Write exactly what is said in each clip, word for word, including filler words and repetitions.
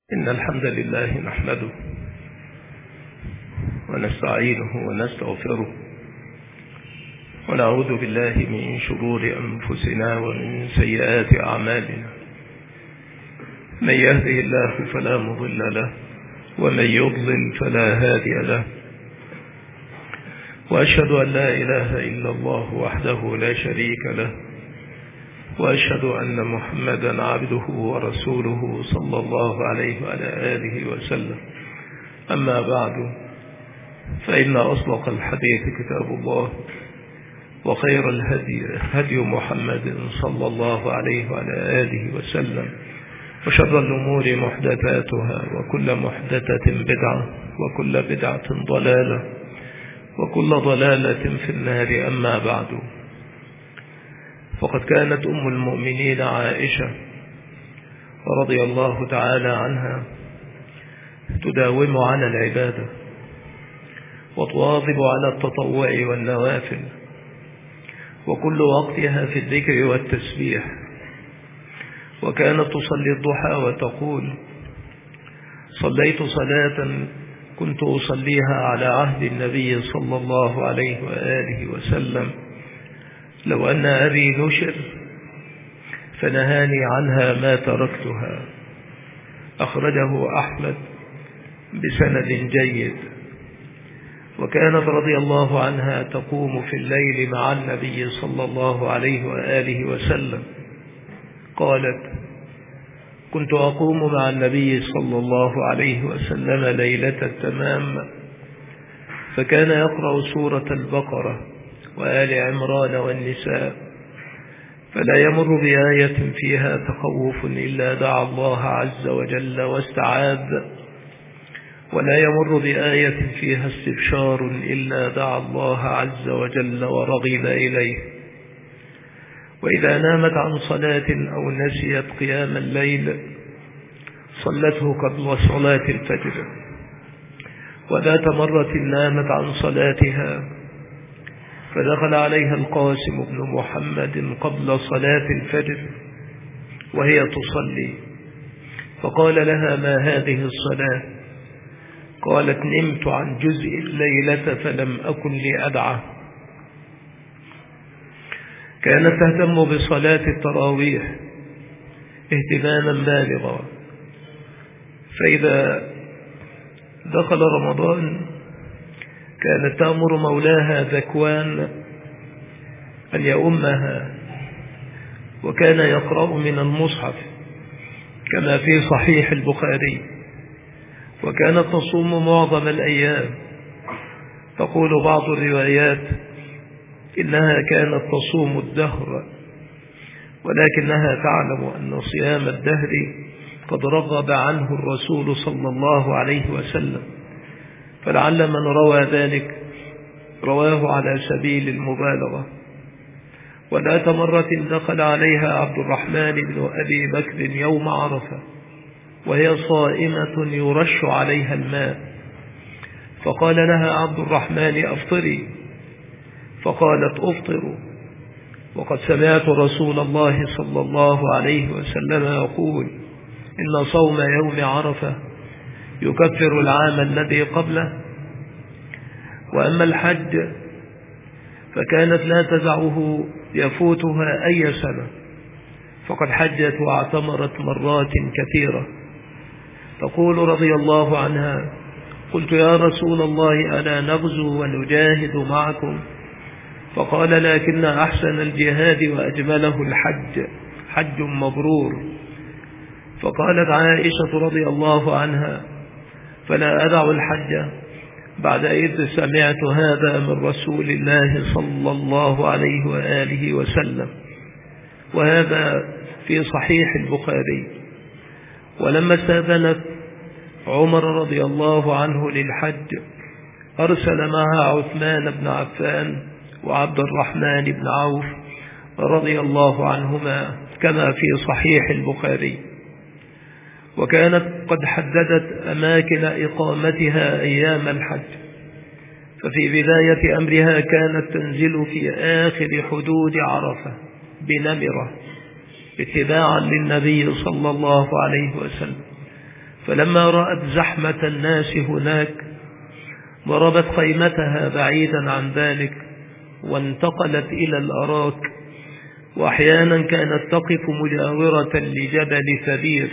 إن الحمد لله نحمده ونستعينه ونستغفره ونعوذ بالله من شرور أنفسنا ومن سيئات أعمالنا. من يهده الله فلا مضل له ومن يضلل فلا هادي له، وأشهد أن لا إله إلا الله وحده لا شريك له، وأشهد أن محمدا عبده ورسوله صلى الله عليه وعلى آله وسلم. أما بعد، فإن أصدق الحديث كتاب الله، وخير الهدي هدي محمد صلى الله عليه وعلى آله وسلم، وشر الأمور محدثاتها، وكل محدثة بدعة، وكل بدعة ضلالة، وكل ضلالة في النار. أما بعد، فقد كانت أم المؤمنين عائشة رضي الله تعالى عنها تداوم على العبادة وتواظب على التطوع والنوافل، وكل وقتها في الذكر والتسبيح. وكانت تصلي الضحى وتقول: صليت صلاة كنت أصليها على عهد النبي صلى الله عليه وآله وسلم، لو أن أبي نشر فنهاني عنها ما تركتها. أخرجه أحمد بسند جيد. وكانت رضي الله عنها تقوم في الليل مع النبي صلى الله عليه وآله وسلم. قالت: كنت أقوم مع النبي صلى الله عليه وسلم ليلة التمام، فكان يقرأ سورة البقرة وآل عمران والنساء، فلا يمر بآية فيها تخوف إلا دعا الله عز وجل واستعاذ، ولا يمر بآية فيها استبشار إلا دعا الله عز وجل ورغب إليه. وإذا نامت عن صلاة أو نسيت قيام الليل صلته قبل صلاة الفجر. وذات مرة نامت عن صلاتها، فدخل عليها القاسم بن محمد قبل صلاة الفجر وهي تصلي، فقال لها: ما هذه الصلاة؟ قالت: نمت عن جزء الليلة فلم أكن لأدعه. كانت تهتم بصلاة التراويح اهتماما بالغا، فإذا دخل رمضان كانت تأمر مولاها ذكوان أن يؤمها، وكان يقرأ من المصحف كما في صحيح البخاري. وكانت تصوم معظم الأيام. تقول بعض الروايات إنها كانت تصوم الدهر، ولكنها تعلم أن صيام الدهر قد رغب عنه الرسول صلى الله عليه وسلم، فلعل من روى ذلك رواه على سبيل المبالغة. وذات مرة دخل عليها عبد الرحمن بن أبي بكر يوم عرفة وهي صائمة يرش عليها الماء، فقال لها عبد الرحمن: أفطري. فقالت: أفطر، وقد سمعت رسول الله صلى الله عليه وسلم يقول: إن صوم يوم عرفة يكفر العام الذي قبله. وأما الحج فكانت لا تدعه يفوتها أي سنة، فقد حجت واعتمرت مرات كثيرة. تقول رضي الله عنها: قلت: يا رسول الله، ألا نغزو ونجاهد معكم؟ فقال: لكن أحسن الجهاد وأجمله الحج، حج مبرور. فقالت عائشة رضي الله عنها: فلا أدع الحج بعد إذ سمعت هذا من رسول الله صلى الله عليه وآله وسلم. وهذا في صحيح البخاري. ولما استأذنت عمر رضي الله عنه للحج أرسل معها عثمان بن عفان وعبد الرحمن بن عوف رضي الله عنهما كما في صحيح البخاري. وكانت قد حددت أماكن إقامتها أيام الحج، ففي بداية أمرها كانت تنزل في آخر حدود عرفة بنمرة اتباعا للنبي صلى الله عليه وسلم، فلما رأت زحمة الناس هناك ضربت خيمتها بعيدا عن ذلك وانتقلت إلى الأراك، وأحيانا كانت تقف مجاورة لجبل ثبير،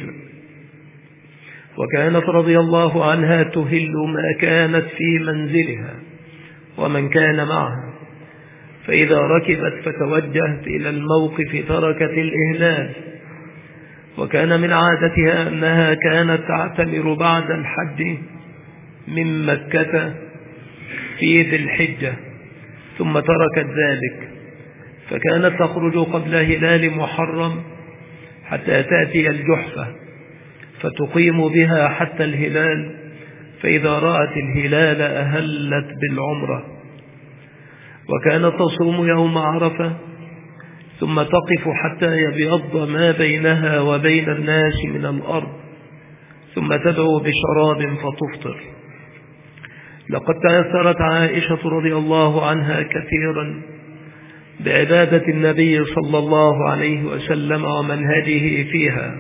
وكانت رضي الله عنها تهل ما كانت في منزلها ومن كان معها، فإذا ركبت فتوجهت إلى الموقف تركت الإهلال. وكان من عادتها أنها كانت تعتمر بعد الحج من مكة في ذي الحجة ثم تركت ذلك، فكانت تخرج قبل هلال محرم حتى تأتي الجحفة فتقيم بها حتى الهلال، فإذا رأت الهلال أهلت بالعمرة. وكانت تصوم يوم عرفة ثم تقف حتى يبيض ما بينها وبين الناس من الأرض، ثم تدعو بشراب فتفطر. لقد تأثرت عائشة رضي الله عنها كثيرا بعبادة النبي صلى الله عليه وسلم ومنهجه فيها،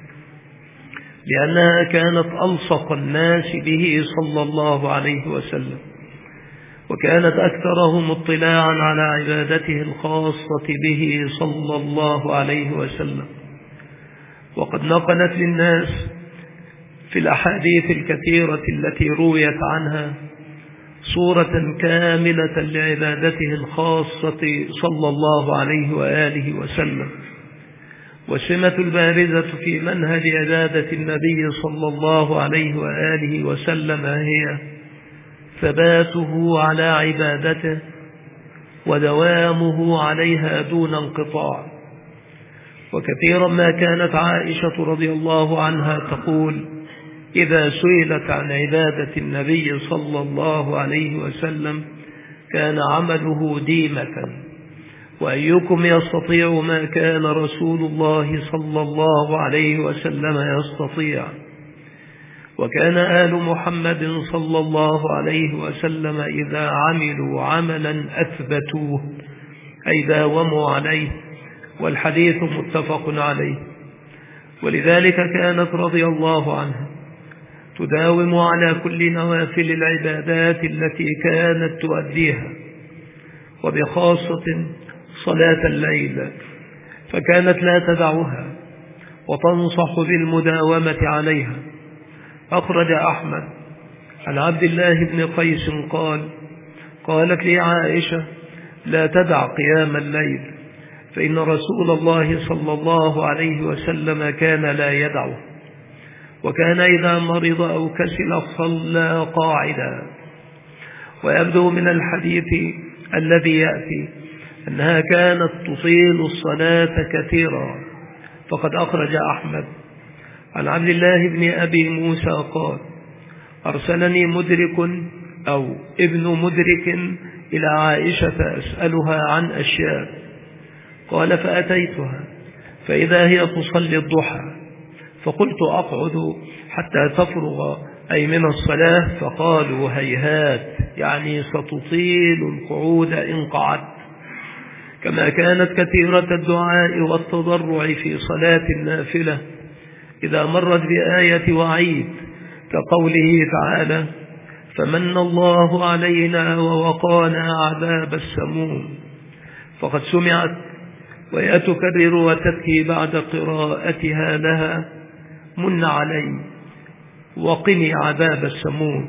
لأنها كانت ألصق الناس به صلى الله عليه وسلم، وكانت أكثرهم اطلاعا على عبادته الخاصة به صلى الله عليه وسلم. وقد نقلت للناس في الأحاديث الكثيرة التي رويت عنها صورة كاملة لعبادته الخاصة صلى الله عليه وآله وسلم. والسمة البارزة في منهج عبادة النبي صلى الله عليه وآله وسلم هي ثباته على عبادته ودوامه عليها دون انقطاع. وكثيرا ما كانت عائشة رضي الله عنها تقول إذا سئلت عن عبادة النبي صلى الله عليه وسلم كان عمله ديمة، وأيكم يستطيع ما كان رسول الله صلى الله عليه وسلم يستطيع. وكان آل محمد صلى الله عليه وسلم إذا عملوا عملا أثبتوه أي داوموا عليه، والحديث متفق عليه. ولذلك كانت رضي الله عنها تداوم على كل نوافل العبادات التي كانت تؤديها، وبخاصة صلاة الليل، فكانت لا تدعها وتنصح بالمداومة عليها. أخرج أحمد عن عبد الله بن قيس قال قالت لي عائشة لا تدع قيام الليل، فإن رسول الله صلى الله عليه وسلم كان لا يدعه، وكان إذا مرض أو كسل صلى قاعدا. ويبدو من الحديث الذي يأتي أنها كانت تطيل الصلاة كثيرا، فقد أخرج أحمد عن عبد الله بن أبي موسى قال أرسلني مدرك أو ابن مدرك إلى عائشة أسألها عن أشياء، قال فأتيتها فإذا هي تصلي الضحى، فقلت أقعد حتى تفرغ أي من الصلاة، فقالوا هيهات يعني ستطيل القعود إن قعدت. كما كانت كثيرة الدعاء والتضرع في صلاة النافلة إذا مرت بآية وعيد كقوله تعالى فمن الله علينا ووقانا عذاب السموم، فقد سمعت وهي تكرر وتبكي بعد قراءتها لها من علي وقني عذاب السموم.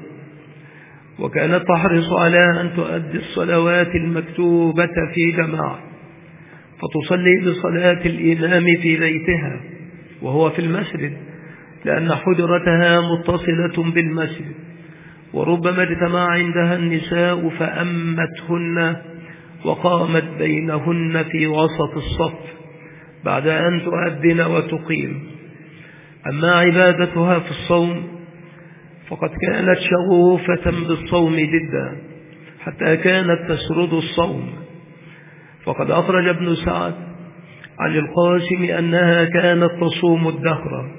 وكانت تحرص على أن تؤدي الصلوات المكتوبة في جماعة، فتصلي بصلاة الإمام في بيتها وهو في المسجد، لأن حجرتها متصلة بالمسجد، وربما اجتمع عندها النساء فأمتهن وقامت بينهن في وسط الصف بعد أن تؤذن وتقيم. أما عبادتها في الصوم فقد كانت شغوفة بالصوم جدا حتى كانت تسرد الصوم. فقد أخرج ابن سعد عن القاسم أنها كانت تصوم الدهر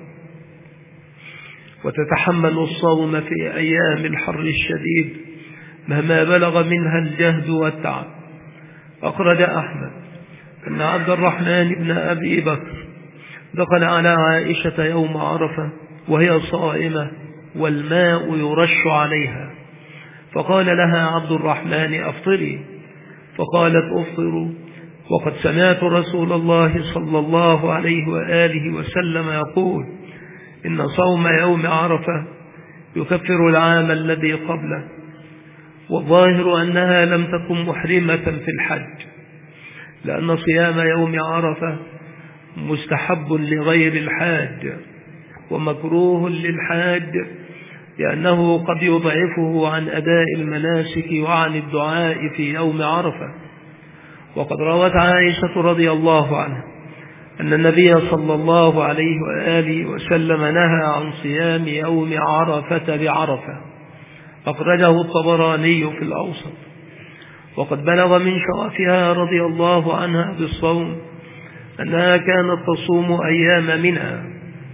وتتحمل الصوم في أيام الحر الشديد مهما بلغ منها الجهد والتعب. أخرج أحمد أن عبد الرحمن بن أبي بكر دخل على عائشة يوم عرفة وهي صائمة والماء يرش عليها، فقال لها عبد الرحمن أفطري، فقالت أفطر، وقد سمعت رسول الله صلى الله عليه وآله وسلم يقول إن صوم يوم عرفة يكفر العام الذي قبله. والظاهر أنها لم تكن محرمة في الحج، لأن صيام يوم عرفة مستحب لغير الحاج ومكروه للحاج، لأنه قد يضعفه عن أداء المناسك وعن الدعاء في يوم عرفة. وقد روت عائشة رضي الله عنها أن النبي صلى الله عليه وآله وسلم نهى عن صيام يوم عرفة بعرفة، أخرجه الطبراني في الأوسط. وقد بلغ من شرفها رضي الله عنها بالصوم أنها كانت تصوم أيام منها.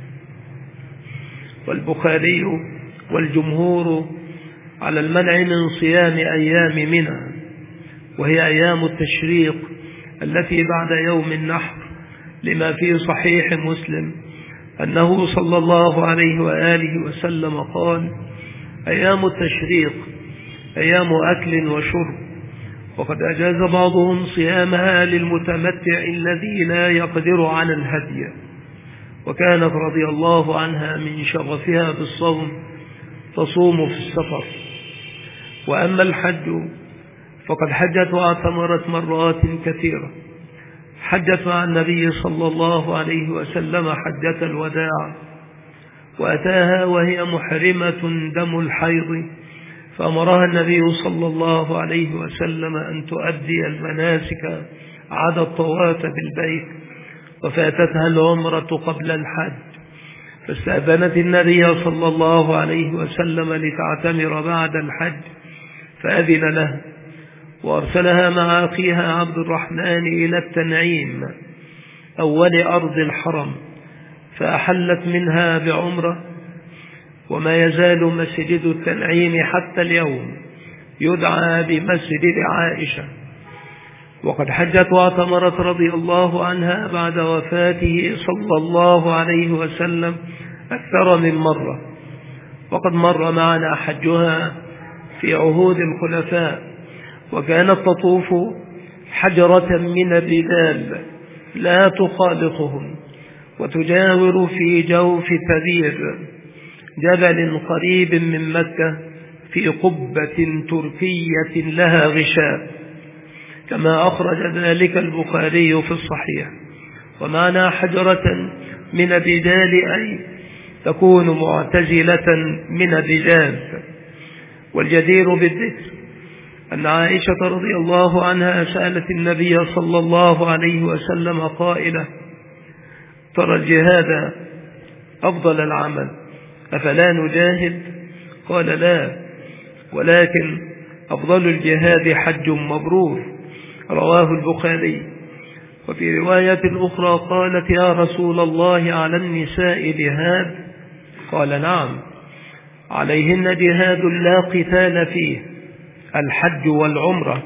والبخاري والجمهور على المنع من صيام أيام منها، وهي أيام التشريق التي بعد يوم النحر، لما في صحيح مسلم أنه صلى الله عليه وآله وسلم قال أيام التشريق أيام أكل وشرب، وقد أجاز بعضهم صيامها للمتمتع الذي لا يقدر على الهدي. وكانت رضي الله عنها من شغفها بالصوم تصوم في السفر. وأما الحج فقد حجت واعتمرت مرات كثيرة. حجت مع النبي صلى الله عليه وسلم حجة الوداع، وأتاها وهي محرمة دم الحيض، فأمرها النبي صلى الله عليه وسلم أن تؤدي المناسك عدا الطواف بالبيت، وفاتتها العمرة قبل الحج، فاستأذنت النبي صلى الله عليه وسلم لتعتمر بعد الحج، فأذن له، وأرسلها مع أخيها عبد الرحمن إلى التنعيم أول أرض الحرم، فأحلت منها بعمرة. وما يزال مسجد التنعيم حتى اليوم يدعى بمسجد عائشة. وقد حجت واعتمرت رضي الله عنها بعد وفاته صلى الله عليه وسلم أكثر من مرة، وقد مر معنا حجها في عهود الخلفاء، وكانت تطوف حجرة من الرجال لا تخالطهم، وتجاور في جوف ثبير جبل قريب من مكة في قبة تركية لها غشاء، كما أخرج ذلك البخاري في الصحيح. ومعنى حجرة من الرجال أي تكون معتزلة من الرجال. والجدير بالذكر أن عائشة رضي الله عنها سألت النبي صلى الله عليه وسلم قائلة: ترى الجهاد أفضل العمل، أفلا نجاهد؟ قال: لا، ولكن أفضل الجهاد حج مبرور، رواه البخاري. وفي رواية أخرى قالت: يا رسول الله، على النساء جهاد؟ قال: نعم، عليهن جهاد لا قتال فيه، الحج والعمرة.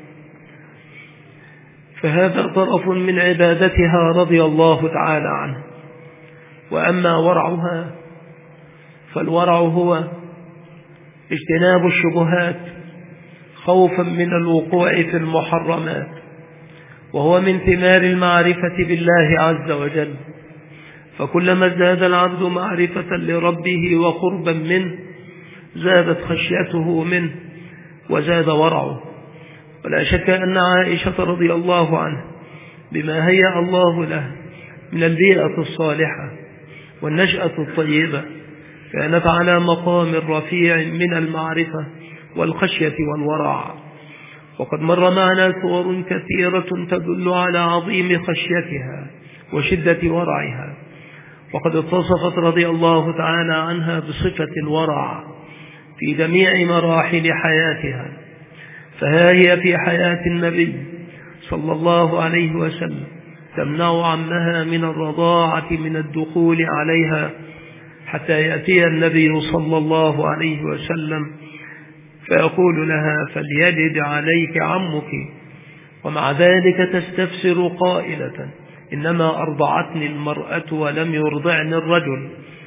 فهذا طرف من عبادتها رضي الله تعالى عنه. وأما ورعها فالورع هو اجتناب الشبهات خوفا من الوقوع في المحرمات، وهو من ثمار المعرفة بالله عز وجل. فكلما ازداد العبد معرفة لربه وقربا منه زادت خشيته منه وزاد ورعه. ولا شك أن عائشة رضي الله عنها بما هيأ الله له من البيئة الصالحة والنشأة الطيبة كانت على مقام رفيع من المعرفة والخشية والورع. وقد مر معنا صور كثيرة تدل على عظيم خشيتها وشدة ورعها، وقد اتصفت رضي الله تعالى عنها بصفة الورع في جميع مراحل حياتها. فها هي في حياة النبي صلى الله عليه وسلم تمنع عمها من الرضاعة من الدخول عليها حتى يأتي النبي صلى الله عليه وسلم فيقول لها: فليلد عليك عمك. ومع ذلك تستفسر قائلة: إنما أرضعتني المرأة ولم يرضعني الرجل.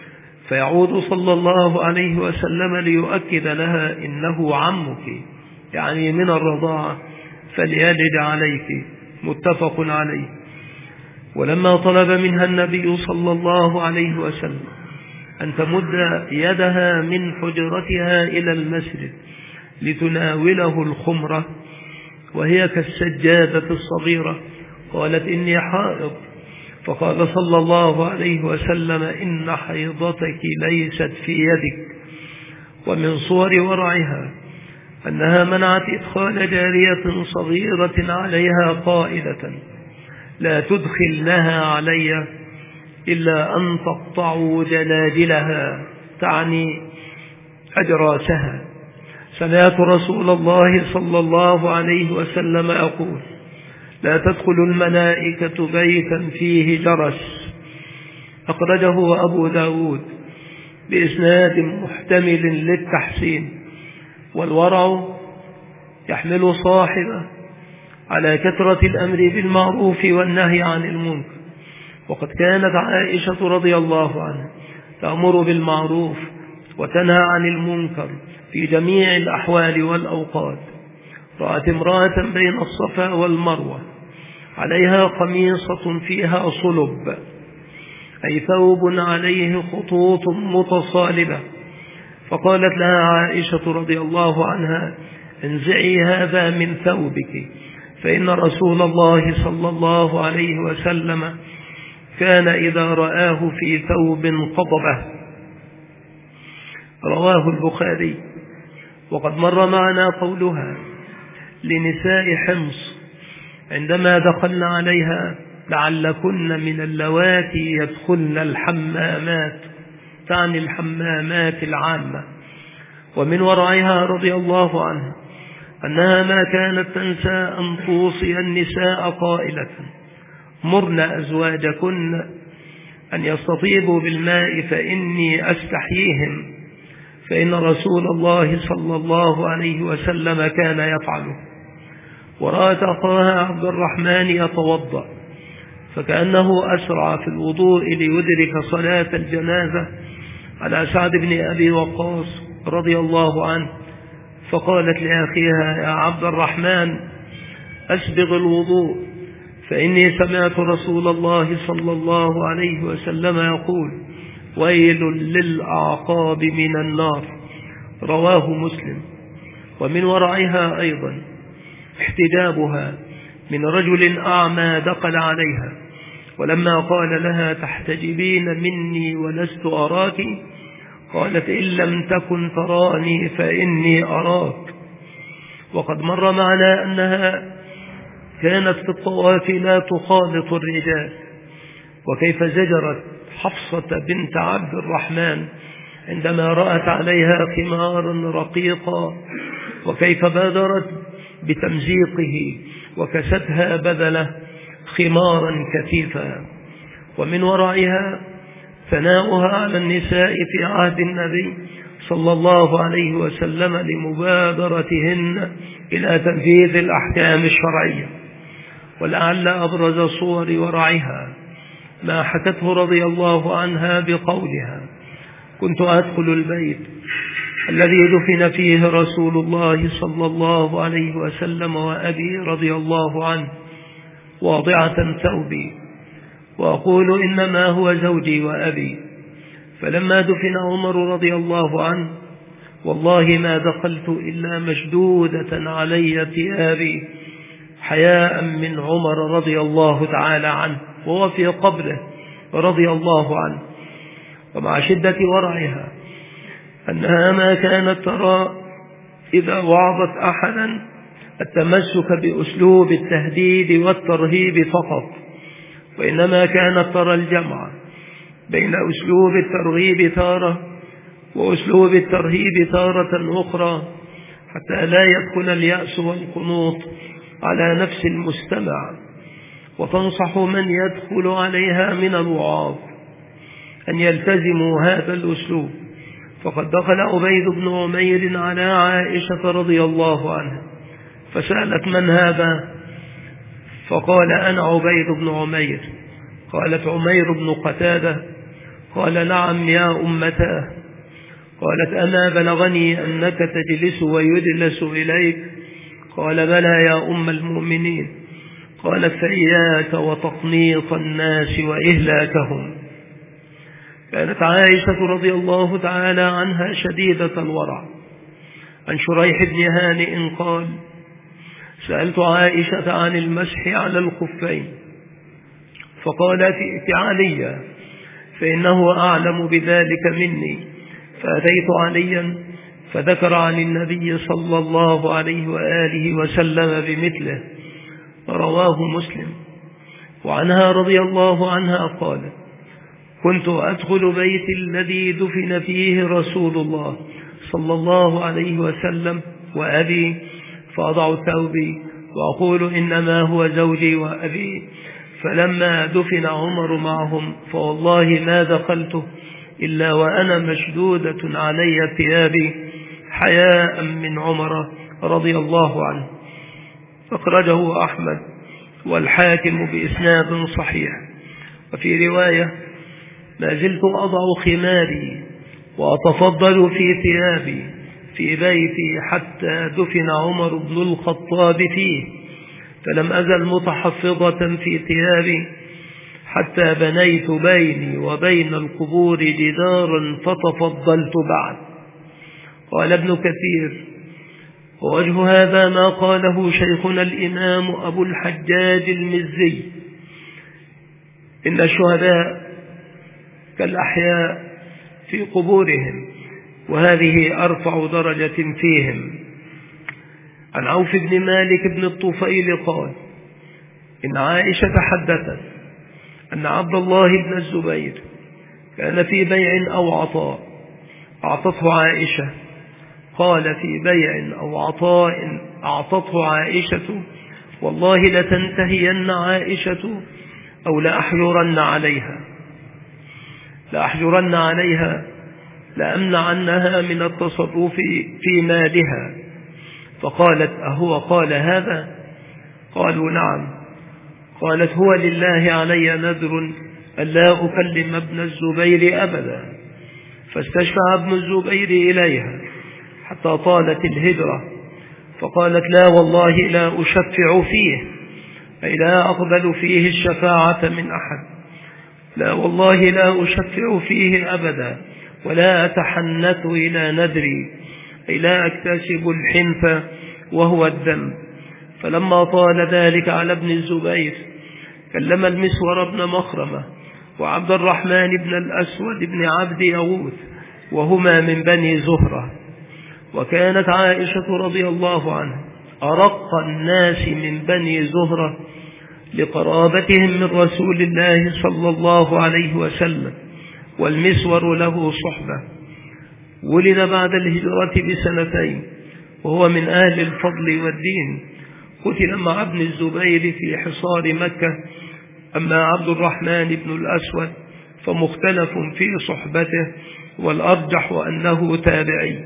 فيعود صلى الله عليه وسلم ليؤكد لها إنه عمك، يعني من الرضاعة، فليلد عليك، متفق عليه. ولما طلب منها النبي صلى الله عليه وسلم أن تمد يدها من حجرتها إلى المسجد لتناوله الخمرة وهي كالسجادة الصغيرة، قالت إني حائض، فقال صلى الله عليه وسلم إن حيضتك ليست في يدك. ومن صور ورعها أنها منعت إدخال جارية صغيرة عليها قائلة لا تدخلنها علي إلا أن تقطعوا جنادلها، تعني أجراسها. سمعت رسول الله صلى الله عليه وسلم يقول لا تدخل الملائكة بيتا فيه جرس. أخرجه أبو داود بإسناد محتمل للتحسين. والورع يحمل صاحبه على كثرة الأمر بالمعروف والنهي عن المنكر، وقد كانت عائشة رضي الله عنها تأمر بالمعروف وتنهى عن المنكر في جميع الأحوال والأوقات. رأت امرأة بين الصفا والمروة عليها قميصة فيها صلب، أي ثوب عليه خطوط متصالبة، فقالت لها عائشة رضي الله عنها انزعي هذا من ثوبك، فإن رسول الله صلى الله عليه وسلم كان إذا رآه في ثوب قضبه. رواه البخاري. وقد مر معنا قولها لنساء حمص عندما دخلن عليها لعلكن من اللواتي يدخلن الحمامات، تعني الحمامات العامة. ومن ورعها رضي الله عنها أنها ما كانت تنسى أن توصي النساء قائلة مرن أزواجكن أن يستطيبوا بالماء فإني أستحييهم، فإن رسول الله صلى الله عليه وسلم كان يفعله. ورأت أخاها عبد الرحمن يتوضأ فكأنه أسرع في الوضوء ليدرك صلاة الجنازة على سعد بن أبي وقاص رضي الله عنه، فقالت لأخيها يا عبد الرحمن أسبغ الوضوء، فإني سمعت رسول الله صلى الله عليه وسلم يقول ويل للأعقاب من النار. رواه مسلم. ومن ورعها أيضا احتجابها من رجل أعمى دخل عليها، ولما قال لها تحتجبين مني ولست أراك، قالت إن لم تكن تراني فإني أراك. وقد مر معنا أنها كانت في الطواف لا تخالط الرجال، وكيف زجرت حفصة بنت عبد الرحمن عندما رأت عليها خمارا رقيقا، وكيف بادرت بتمزيقه وكستها بدله خمارا كثيفا. ومن ورعها ثناؤها على النساء في عهد النبي صلى الله عليه وسلم لمبادرتهن إلى تنفيذ الأحكام الشرعية. ولعل أبرز صور ورعها ما حكته رضي الله عنها بقولها كنت أدخل البيت الذي دفن فيه رسول الله صلى الله عليه وسلم وأبي رضي الله عنه واضعة ثوبي وأقول إنما هو زوجي وأبي، فلما دفن عمر رضي الله عنه والله ما دخلت إلا مشدودة علي ثيابي حياء من عمر رضي الله تعالى عنه وهو في قبره رضي الله عنه. ومع شدة ورعها أنها ما كانت ترى إذا وعظت أحدا التمسك بأسلوب التهديد والترهيب فقط، وإنما كانت ترى الجمع بين أسلوب الترغيب تارة وأسلوب الترهيب تارة أخرى، حتى لا يدخل اليأس والقنوط على نفس المستمع. وتنصح من يدخل عليها من الوعاظ أن يلتزموا هذا الأسلوب. فقد دخل عبيد بن عمير على عائشة رضي الله عنها فسألت من هذا؟ فقال أنا عبيد بن عمير. قالت عمير بن قتادة؟ قال نعم يا أمتاه. قالت أما بلغني أنك تجلس ويجلس إليك؟ قال بلى يا أم المؤمنين. قالت فإياك وتقنيط الناس وإهلاكهم. كانت عائشة رضي الله تعالى عنها شديدة الورع. عن شريح بن هانئ قال سألت عائشة عن المسح على الخفين فقالت ائت عليا فإنه أعلم بذلك مني، فأتيت عليا فذكر عن النبي صلى الله عليه وآله وسلم بمثله، رواه مسلم. وعنها رضي الله عنها قالت كنت أدخل بيت الذي دفن فيه رسول الله صلى الله عليه وسلم وأبي فأضع ثوبي وأقول إنما هو زوجي وأبي، فلما دفن عمر معهم فوالله ما دخلته إلا وأنا مشدودة علي ثيابي حياء من عمر رضي الله عنه. أخرجه أحمد والحاكم بإسناد صحيح. وفي رواية ما زلت أضع خماري وأتفضل في ثيابي في بيتي حتى دفن عمر بن الخطاب فيه، فلم أزل متحفظة في ثيابي حتى بنيت بيني وبين القبور جدارا فتفضلت بعد. قال ابن كثير ووجه هذا ما قاله شيخنا الإمام أبو الحجاج المزي إن الشهداء كالأحياء في قبورهم وهذه أرفع درجة فيهم. عن عوف بن مالك بن الطفيل قال إن عائشة حدثت أن عبد الله بن الزبير كان في بيع أو عطاء أعطته عائشة. قال في بيع أو عطاء أعطته عائشة والله لتنتهين عائشة أو لأحجرن عليها لأحجرن عليها لأمنعنها من التصرف في مالها. فقالت أهو قال هذا؟ قالوا نعم. قالت هو لله علي نذر ألا أكلم ابن الزبير أبدا. فاستشفع ابن الزبير إليها حتى طالت الهجرة، فقالت لا والله لا أشفع فيه، أي لا أقبل فيه الشفاعة من أحد، لا والله لا أشفع فيه أبدا ولا أتحنث إلى ندري، أي لا أكتسب الحنث وهو الذنب. فلما طال ذلك على ابن الزبير كلم المسور بن مخرمة وعبد الرحمن بن الأسود بن عبد يغوث وهما من بني زهرة. وكانت عائشة رضي الله عنها أرق الناس من بني زهرة لقرابتهم من رسول الله صلى الله عليه وسلم، والمسور له صحبة. ولد بعد الهجرة بسنتين وهو من أهل الفضل والدين، قتل مع ابن الزبير في حصار مكة. أما عبد الرحمن بن الأسود فمختلف في صحبته والأرجح أنه تابعي.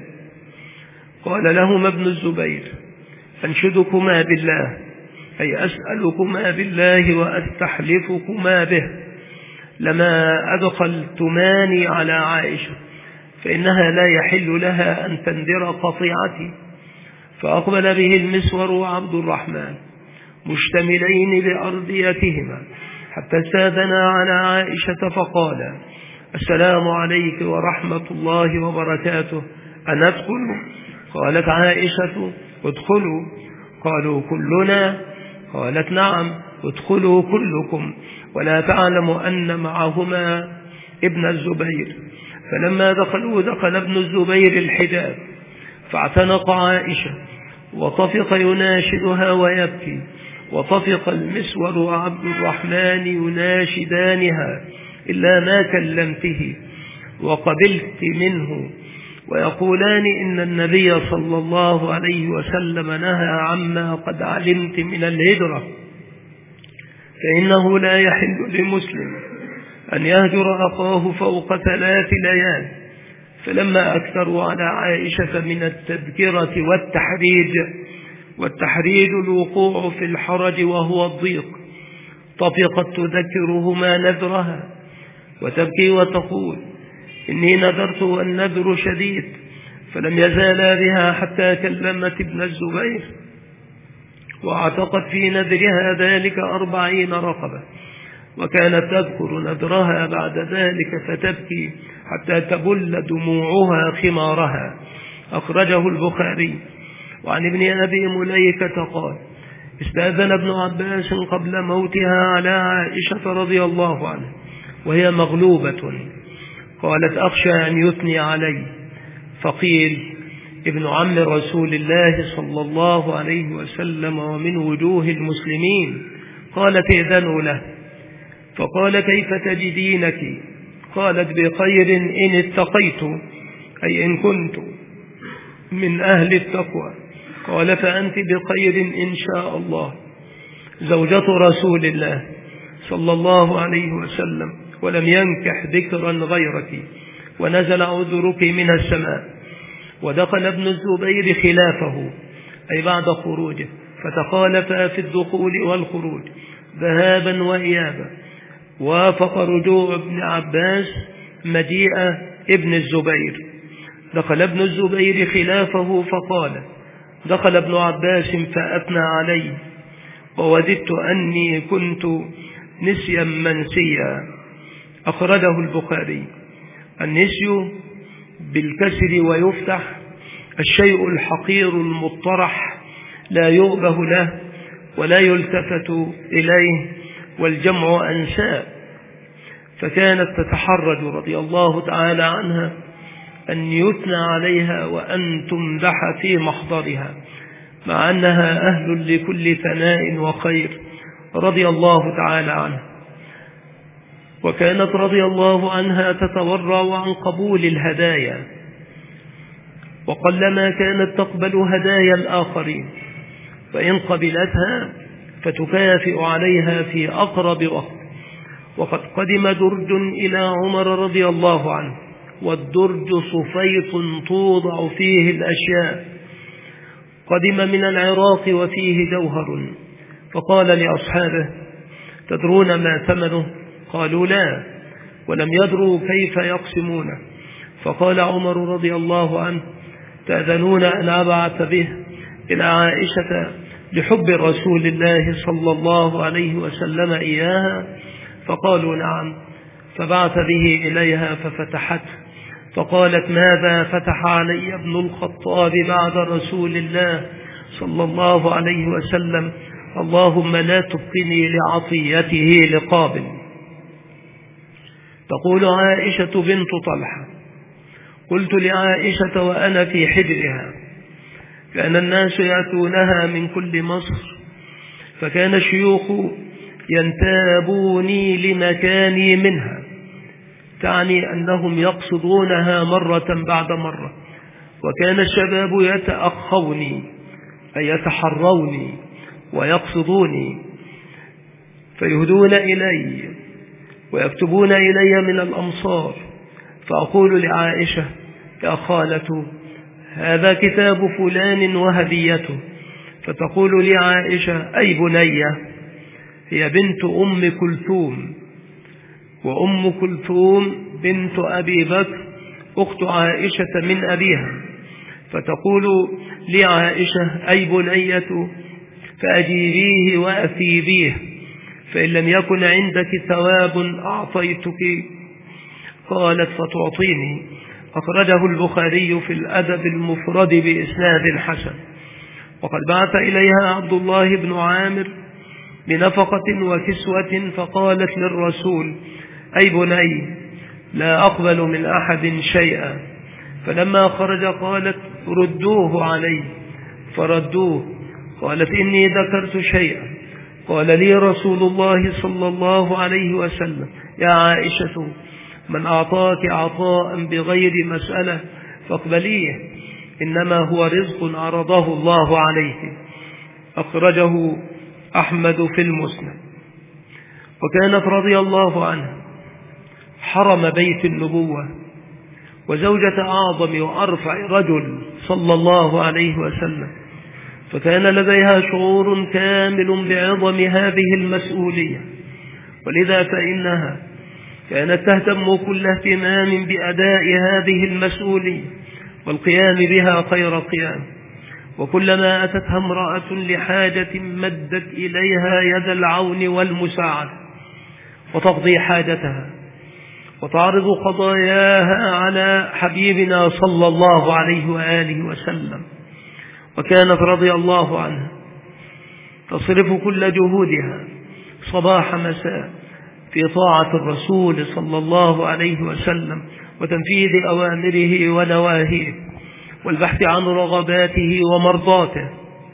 قال لهما ابن الزبير أنشدكما بالله، أي أسألكما بالله وأستحلفكما به، لما أدخلتماني على عائشة فإنها لا يحل لها أن تندر قطيعتي. فأقبل به المسور وعبد الرحمن مشتملين بأرضيتهما حتى استاذنا على عائشة فقال السلام عليك ورحمة الله وبركاته، أندخل؟ قالت عائشة ادخلوا. قالوا كلنا؟ قالت نعم ادخلوا كلكم، ولا تعلم أن معهما ابن الزبير. فلما دخلوا دخل ابن الزبير الحجاب فاعتنق عائشة وطفق يناشدها ويبكي، وطفق المسور وعبد الرحمن يناشدانها إلا ما كلمته وقبلت منه، ويقولان إن النبي صلى الله عليه وسلم نهى عما قد علمت من الهجرة، فإنه لا يحل لمسلم أن يهجر أخاه فوق ثلاث ليال. فلما أكثروا على عائشة من التذكرة والتحريج، والتحريج الوقوع في الحرج وهو الضيق، طفقت تذكرهما نذرها وتبكي وتقول: إني نذرت والنذر شديد، فلم يزالا بها حتى كلمت ابن الزبير، واعتقد في نذرها ذلك أربعين رقبة، وكانت تذكر نذرها بعد ذلك فتبكي حتى تبل دموعها خمارها. أخرجه البخاري. وعن ابن أبي مليكة قال: استأذن ابن عباس قبل موتها على عائشة رضي الله عنها وهي مغلوبة، قالت: أخشى أن يثني علي، فقيل: ابن عم رسول الله صلى الله عليه وسلم ومن وجوه المسلمين. قالت: ائذنوا له. فقال: كيف تجدينك؟ قالت: بخير إن اتقيت، أي إن كنت من أهل التقوى. قال: فأنت بخير إن شاء الله، زوجة رسول الله صلى الله عليه وسلم، ولم ينكح ذكرا غيرك، ونزل عذرك من السماء. ودخل ابن الزبير خلافه، أي بعد خروجه، فتخالفا في الدخول والخروج ذهابا وإيابا. وافق رجوع ابن عباس مجيء ابن الزبير. دخل ابن الزبير خلافه فقال: دخل ابن عباس فأثنى علي، ووددت أني كنت نسيا منسيا. أخرجه البخاري. النسي بالكسر ويفتح الشيء الحقير المطرح لا يؤبه له ولا يلتفت إليه، والجمع أنساء. فكانت تتحرج رضي الله تعالى عنها أن يثنى عليها وأن تمدح في محضرها، مع أنها أهل لكل ثناء وخير رضي الله تعالى عنها. وكانت رضي الله عنها تتورع عن قبول الهدايا، وقلما كانت تقبل هدايا الآخرين، فإن قبلتها فتكافئ عليها في أقرب وقت. وقد قدم درج إلى عمر رضي الله عنه، والدرج صفيط توضع فيه الأشياء. قدم من العراق وفيه جوهر، فقال لأصحابه: تدرون ما ثمنه؟ قالوا: لا، ولم يدروا كيف يقسمونه. فقال عمر رضي الله عنه: تأذنون أن أبعث به إلى عائشة لحب رسول الله صلى الله عليه وسلم إياها؟ فقالوا: نعم. فبعث به إليها ففتحته، فقالت: ماذا فتح علي ابن الخطاب بعد رسول الله صلى الله عليه وسلم؟ اللهم لا تبقني لعطيته لقابل. تقول عائشة بنت طلحة: قلت لعائشة وأنا في حجرها، كان الناس يأتونها من كل مصر، فكان الشيوخ ينتابوني لمكاني منها، تعني أنهم يقصدونها مرة بعد مرة. وكان الشباب يتأخوني، أي يتحروني ويقصدوني، فيهدون إلي ويكتبون إلي من الأمصار، فأقول لعائشة: يا خالة، هذا كتاب فلان وهديته. فتقول لي عائشة: أي بنية، هي بنت أم كلثوم، وأم كلثوم بنت أبي بكر أخت عائشة من أبيها. فتقول لي عائشة: أي بنية، فأجيبيه وأثيبيه، فإن لم يكن عندك ثواب أعطيتك. قالت: فتعطيني. أخرجه البخاري في الأدب المفرد بإسناد حسن. وقد بعث إليها عبد الله بن عامر بنفقة وكسوة، فقالت للرسول: أي بني، لا أقبل من أحد شيئا. فلما خرج قالت: ردوه علي، فردوه. قالت: إني ذكرت شيئا، قال لي رسول الله صلى الله عليه وسلم: يا عائشة، من أعطاك عطاء بغير مسألة فاقبليه، إنما هو رزق عرضه الله عليك. أخرجه أحمد في المسند. وكانت رضي الله عنها حرم بيت النبوة، وزوجة أعظم وأرفع رجل صلى الله عليه وسلم، فكان لديها شعور كامل بعظم هذه المسؤولية، ولذا فإنها كانت تهتم كل اهتمام بأداء هذه المسؤولية والقيام بها خير قيام، وكلما أتتها امرأة لحاجة مدت إليها يد العون والمساعدة وتقضي حاجتها وتعرض قضاياها على حبيبنا صلى الله عليه وآله وسلم. وكانت رضي الله عنها تصرف كل جهودها صباح مساء في طاعة الرسول صلى الله عليه وسلم وتنفيذ أوامره ونواهيه والبحث عن رغباته ومرضاته.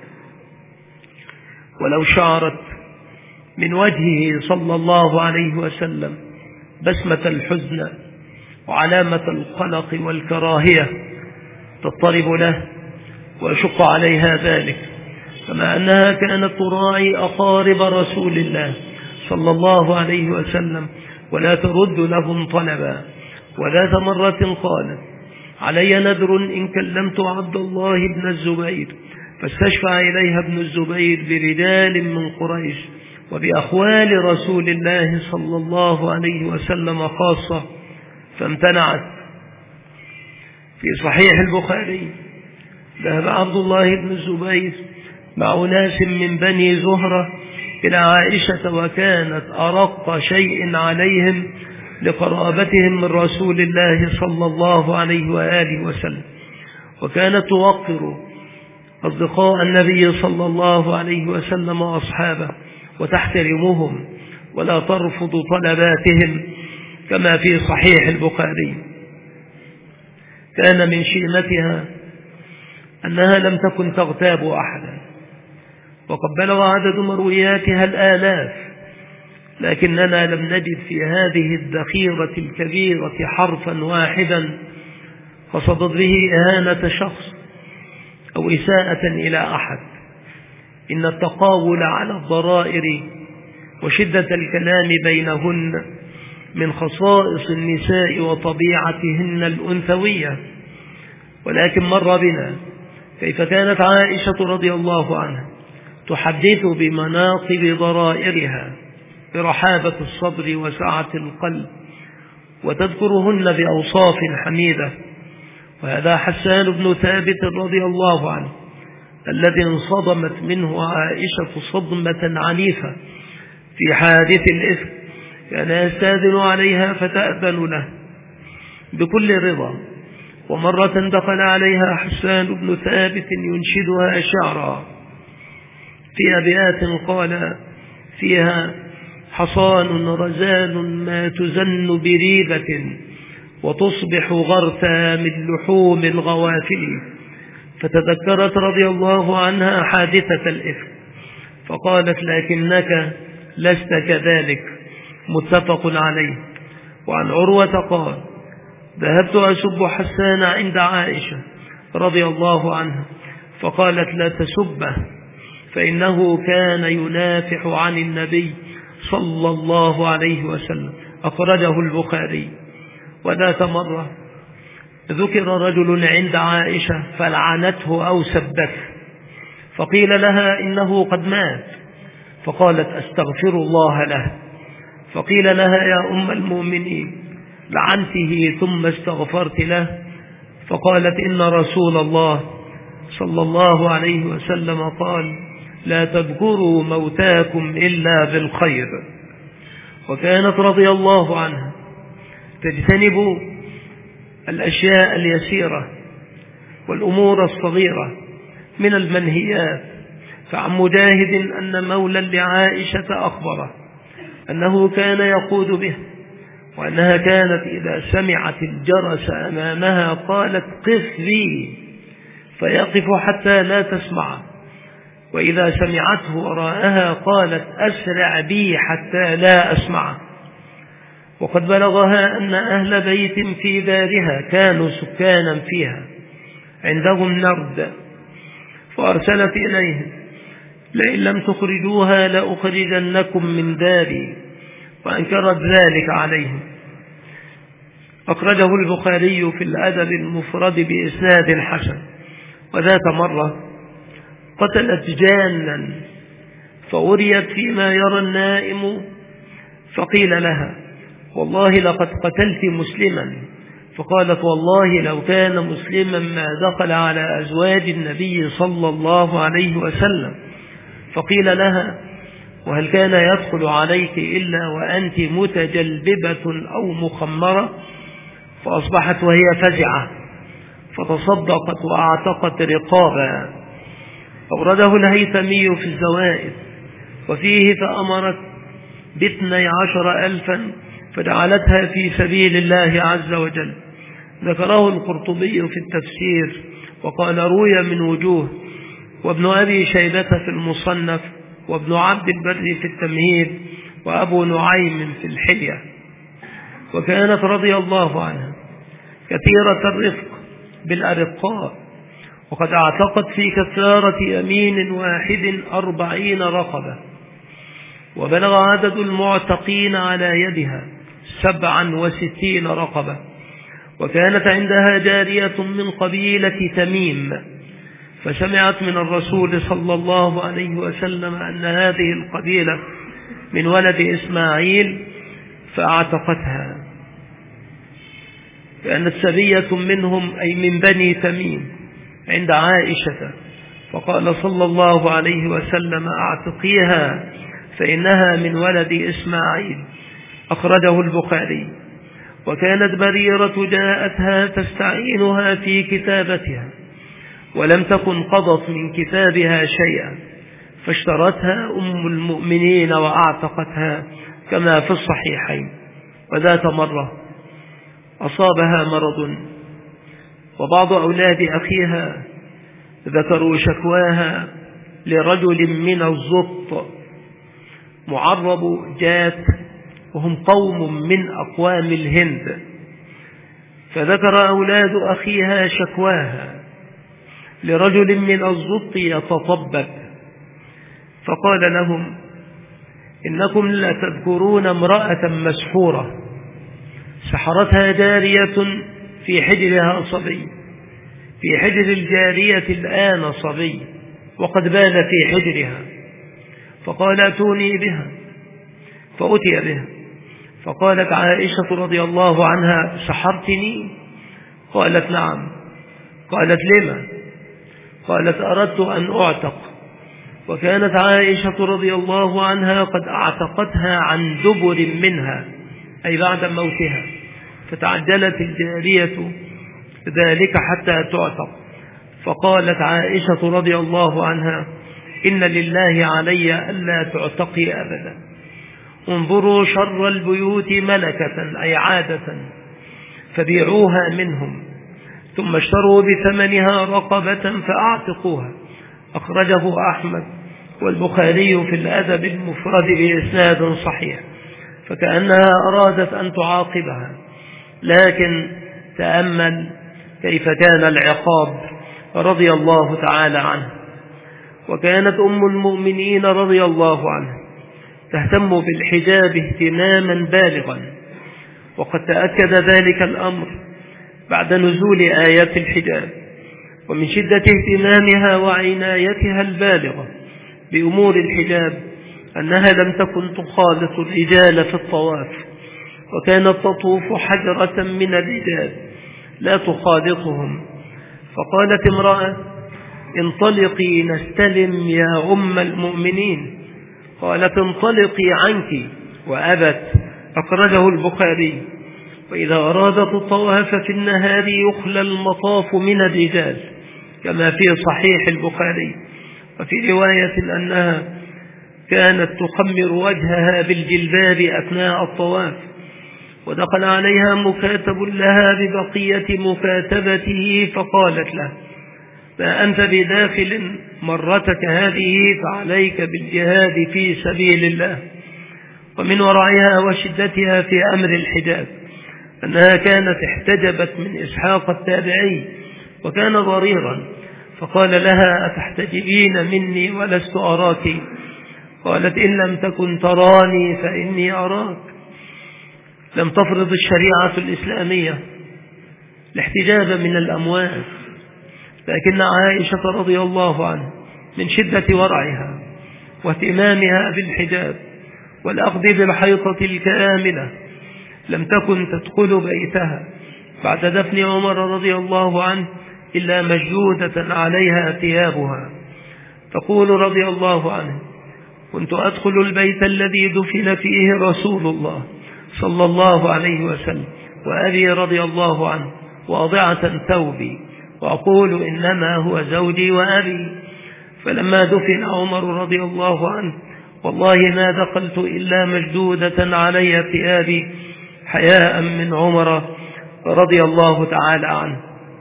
ولو شعرت من وجهه صلى الله عليه وسلم بسمة الحزن وعلامة القلق والكراهية تضطرب له ويشق عليها ذلك، كما أنها كانت تراعي أقارب رسول الله صلى الله عليه وسلم ولا ترد لهم طلبا. وذات مرة قالت: علي نذر إن كلمت عبد الله بن الزبير فاستشفع إليها ابن الزبير برجال من قريش وبأخوال رسول الله صلى الله عليه وسلم خاصة فامتنعت. في صحيح البخاري: ذهب عبد الله بن الزبير مع ناس من بني زهرة إلى عائشة وكانت أرق شيء عليهم لقرابتهم من رسول الله صلى الله عليه وآله وسلم، وكانت توقر أصدقاء النبي صلى الله عليه وسلم وأصحابه وتحترمهم ولا ترفض طلباتهم كما في صحيح البخاري. كان من شيمتها أنها لم تكن تغتاب أحدا، وقد بلغ عدد مروياتها الآلاف، لكننا لم نجد في هذه الذخيرة الكبيرة حرفا واحدا قصدت به إهانة شخص أو إساءة إلى أحد. إن التقاول على الضرائر وشدة الكلام بينهن من خصائص النساء وطبيعتهن الأنثوية، ولكن مر بنا كيف كانت عائشة رضي الله عنها تحدث بمناقب ضرائرها برحابة الصدر وسعة القلب وتذكرهن بأوصاف حميدة. وهذا حسان بن ثابت رضي الله عنه الذي انصدمت منه عائشة صدمة عنيفة في حادث الإفك، كان يستاذن عليها فتأذن له بكل رضا. ومرة دخل عليها حسان بن ثابت ينشدها شعرا في أبيات قال فيها: حصان رزان ما تزن بريبة وتصبح غرثا من لحوم الغوافل. فتذكرت رضي الله عنها حادثة الإفك فقالت: لكنك لست كذلك. متفق عليه. وعن عروة قال: ذهبت أسب حسان عند عائشة رضي الله عنها فقالت: لا تسبه فإنه كان ينافح عن النبي صلى الله عليه وسلم. أخرجه البخاري. وذات مرة ذكر رجل عند عائشة فلعنته أو سبته، فقيل لها: إنه قد مات، فقالت: أستغفر الله له. فقيل لها: يا أم المؤمنين، لعنته ثم استغفرت له؟ فقالت: إن رسول الله صلى الله عليه وسلم قال: لا تذكروا موتاكم إلا بالخير. وكانت رضي الله عنها تجتنب الأشياء اليسيرة والأمور الصغيرة من المنهيات. فعن مجاهد أن مولى لعائشة أخبره أنه كان يقود به، وأنها كانت إذا سمعت الجرس أمامها قالت: قف بي، فيقف حتى لا تسمعه، وإذا سمعته وراءها قالت: أسرع بي حتى لا أسمعه. وقد بلغها أن أهل بيت في دارها كانوا سكانا فيها عندهم نرد، فأرسلت إليهم: لئن لم تخرجوها لأخرجنكم من داري، وأنكرت ذلك عليهم. أخرجه البخاري في الأدب المفرد بإسناد حسن. وذات مرة قتلت جانا فأريت فيما يرى النائم، فقيل لها: والله لقد قتلت مسلما. فقالت والله لو كان مسلما ما دخل على أزواج النبي صلى الله عليه وسلم. فقيل لها وهل كان يدخل عليك إلا وأنت متجلببة أو مخمرة؟ فأصبحت وهي فزعة فتصدقت وأعتقت رقابا. أورده الهيثمي في الزوائد وفيه فأمرت باثني عشر ألفا فجعلتها في سبيل الله عز وجل. ذكره القرطبي في التفسير وقال روي من وجوه، وابن أبي شيبة في المصنف، وابن عبد البر في التمهيد، وأبو نعيم في الحلية. وكانت رضي الله عنها كثيرة الرفق بالأرقاء، وقد اعتقت في كثارة يمين واحد أربعين رقبة، وبلغ عدد المعتقين على يدها سبعا وستين رقبة. وكانت عندها جارية من قبيلة تميم، فسمعت من الرسول صلى الله عليه وسلم أن هذه القبيلة من ولد إسماعيل فاعتقتها، كانت سبية منهم أي من بني تميم عند عائشة، فقال صلى الله عليه وسلم اعتقيها فإنها من ولد إسماعيل. أخرجه البخاري. وكانت بريرة جاءتها تستعينها في كتابتها، ولم تكن قضت من كتابها شيئا، فاشترتها أم المؤمنين وأعتقتها كما في الصحيحين. وذات مرة أصابها مرض، وبعض أولاد أخيها ذكروا شكواها لرجل من الزط معرب جات، وهم قوم من أقوام الهند. فذكر أولاد أخيها شكواها لرجل من الزط يتطبب، فقال لهم إنكم لا تذكرون امرأة مسحورة سحرتها جارية في حجرها صبي، في حجر الجارية الآن صبي وقد بال في حجرها. فقال اتوني بها، فأتي بها، فقالت عائشة رضي الله عنها سحرتني؟ قالت نعم. قالت لما؟ قالت أردت أن أعتق. وكانت عائشة رضي الله عنها قد أعتقتها عن دبر منها أي بعد موتها، فتعجلت الجارية ذلك حتى تعتق. فقالت عائشة رضي الله عنها إن لله علي ألا تعتقي أبدا. انظروا شر البيوت ملكة أي عادة، فبيعوها منهم ثم اشتروا بثمنها رقبة فأعتقوها. أخرجه أحمد والبخاري في الأدب المفرد بإسناد صحيح. فكأنها أرادت أن تعاقبها، لكن تأمل كيف كان العقاب رضي الله تعالى عنه. وكانت أم المؤمنين رضي الله عنها تهتم بالحجاب اهتماما بالغا، وقد تأكد ذلك الأمر بعد نزول آيات الحجاب. ومن شدة اهتمامها وعنايتها البالغة بأمور الحجاب أنها لم تكن تخالط الرجال في الطواف، وكانت تطوف حجرة من الرجال لا تخالطهم. فقالت امرأة انطلقي نستلم يا أم المؤمنين، قالت انطلقي عنك وأبت. أخرجه البخاري. وإذا أرادت الطواف في النهار يخلى المطاف من الرجال كما في صحيح البخاري. وفي رواية أنها كانت تخمر وجهها بالجلباب أثناء الطواف، ودخل عليها مكاتب لها ببقية مكاتبته فقالت له ما أنت بداخل مرتك هذه فعليك بالجهاد في سبيل الله. ومن ورعها وشدتها في أمر الحجاب أنها كانت احتجبت من إسحاق التابعي وكان ضريرا، فقال لها أتحتجبين مني ولست أراك؟ قالت إن لم تكن تراني فإني أراك. لم تفرض الشريعة الإسلامية الاحتجاب من الأموات، لكن عائشة رضي الله عنها من شدة ورعها واهتمامها بالحجاب والأخذ بالحيطة الكاملة لم تكن تدخل بيتها بعد دفن عمر رضي الله عنه إلا مشدودة عليها ثيابها. تقول رضي الله عنه: كنت أدخل البيت الذي دفن فيه رسول الله صلى الله عليه وسلم وأبي رضي الله عنه واضعة ثوبي وأقول: إنما هو زوجي وأبي. فلما دفن عمر رضي الله عنه والله ما دخلت إلا مشدودة علي ثيابي حياء من عمر رضي الله تعالى عنه.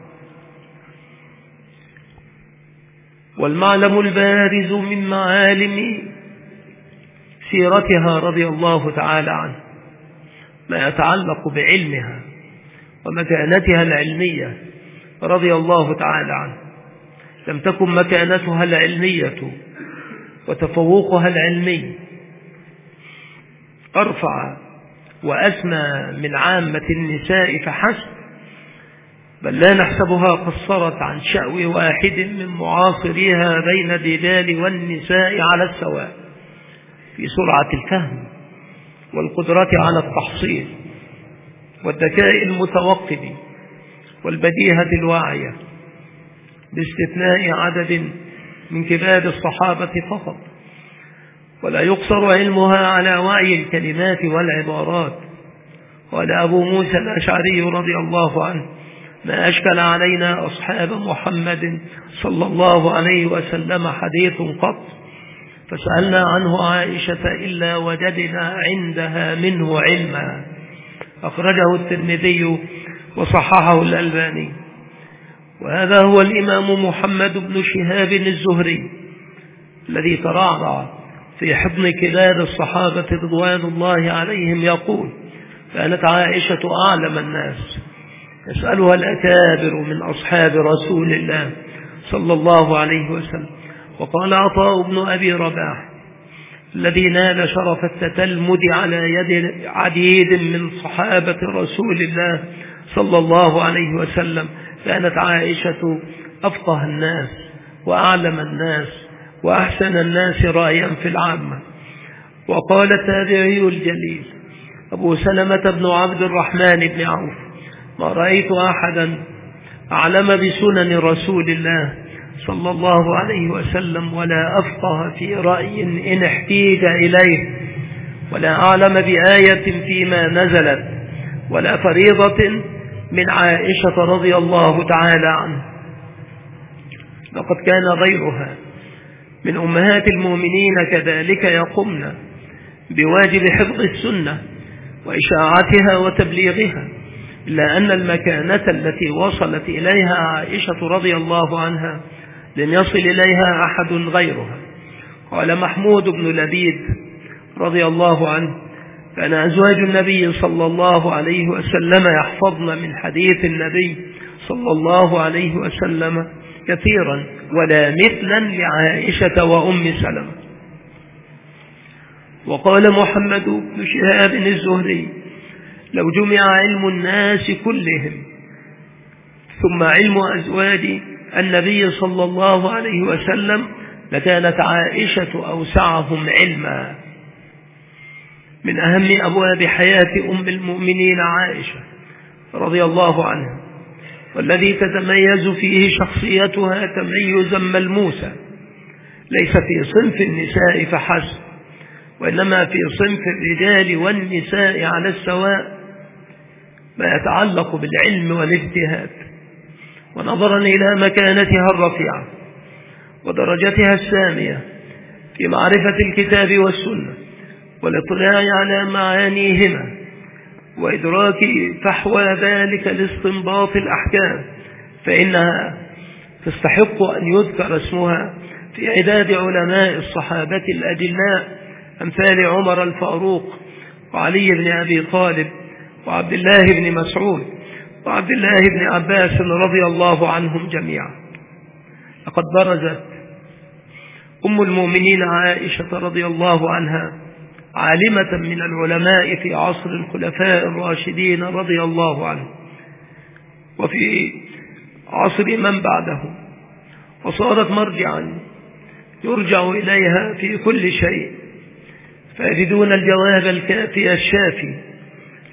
والمعلم البارز من معالم سيرتها رضي الله تعالى عنه ما يتعلق بعلمها ومكانتها العلمية رضي الله تعالى عنه. لم تكن مكانتها العلمية وتفوقها العلمي أرفع وأسمى من عامة النساء فحسب، بل لا نحسبها قصرت عن شأو واحد من معاصريها بين الرجال والنساء على السواء في سرعة الفهم والقدرة على التحصيل والذكاء المتوقد والبديهة الواعية، باستثناء عدد من كبار الصحابة فقط. ولا يقصر علمها على وعي الكلمات والعبارات. قال أبو موسى الأشعري رضي الله عنه: ما أشكل علينا أصحاب محمد صلى الله عليه وسلم حديث قط فسألنا عنه عائشة إلا وجدنا عندها منه علما. أخرجه الترمذي وصححه الألباني. وهذا هو الإمام محمد بن شهاب الزهري الذي ترعرع في حضن كبار الصحابة رضوان الله عليهم يقول: كانت عائشة أعلم الناس، يسألها الأكابر من أصحاب رسول الله صلى الله عليه وسلم. وقال عطاء بن أبي رباح الذي نال شرف التتلمذ على يد عديد من صحابة رسول الله صلى الله عليه وسلم: كانت عائشة أفقه الناس وأعلم الناس وأحسن الناس رأيا في العامة. وقال التابعي الجليل أبو سلمة بن عبد الرحمن بن عوف: ما رأيت أحدا أعلم بسنن رسول الله صلى الله عليه وسلم ولا أفقه في رأي إن احتيج إليه، ولا أعلم بآية فيما نزلت ولا فريضة من عائشة رضي الله تعالى عنها. لقد كان غيرها من أمهات المؤمنين كذلك يقمن بواجب حفظ السنة وإشاعتها وتبليغها، إلا أن المكانة التي وصلت إليها عائشة رضي الله عنها لن يصل إليها أحد غيرها. قال محمود بن لبيد رضي الله عنه: كان أزواج النبي صلى الله عليه وسلم يحفظن من حديث النبي صلى الله عليه وسلم كثيرا ولا مثلا لعائشة وأم سلمة. وقال محمد بن شهاب الزهري: لو جمع علم الناس كلهم ثم علم أزواج النبي صلى الله عليه وسلم لكانت عائشة أوسعهم علما. من أهم أبواب حياة أم المؤمنين عائشة رضي الله عنها، والذي تتميز فيه شخصيتها تميزا ملموسا ليس في صنف النساء فحسب، وإنما في صنف الرجال والنساء على السواء، ما يتعلق بالعلم والاجتهاد. ونظرا إلى مكانتها الرفيعة ودرجتها السامية في معرفة الكتاب والسنة والاطلاع على معانيهما وإدراك فحوى ذلك لاستنباط الأحكام، فإنها تستحق أن يذكر اسمها في عداد علماء الصحابة الأجلاء أمثال عمر الفاروق وعلي بن أبي طالب وعبد الله بن مسعود وعبد الله بن عباس رضي الله عنهم جميعا. لقد برزت أم المؤمنين عائشة رضي الله عنها عالمة من العلماء في عصر الخلفاء الراشدين رضي الله عنهم وفي عصر من بعدهم، وصارت مرجعا يرجع إليها في كل شيء، فيجدون الجواب الكافي الشافي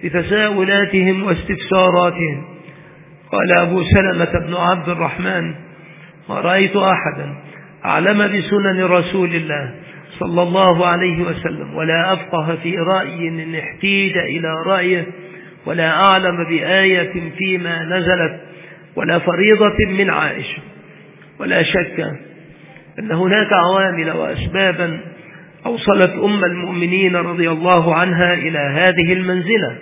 بتساؤلاتهم واستفساراتهم. قال أبو سلمة بن عبد الرحمن: ما رأيت أحدا أعلم بسنن رسول الله صلى الله عليه وسلم ولا أفقه في رأي إن احتيج إلى رأيه، ولا أعلم بآية فيما نزلت، ولا فريضة من عائشة. ولا شك أن هناك عوامل وأسبابا أوصلت أم المؤمنين رضي الله عنها إلى هذه المنزلة،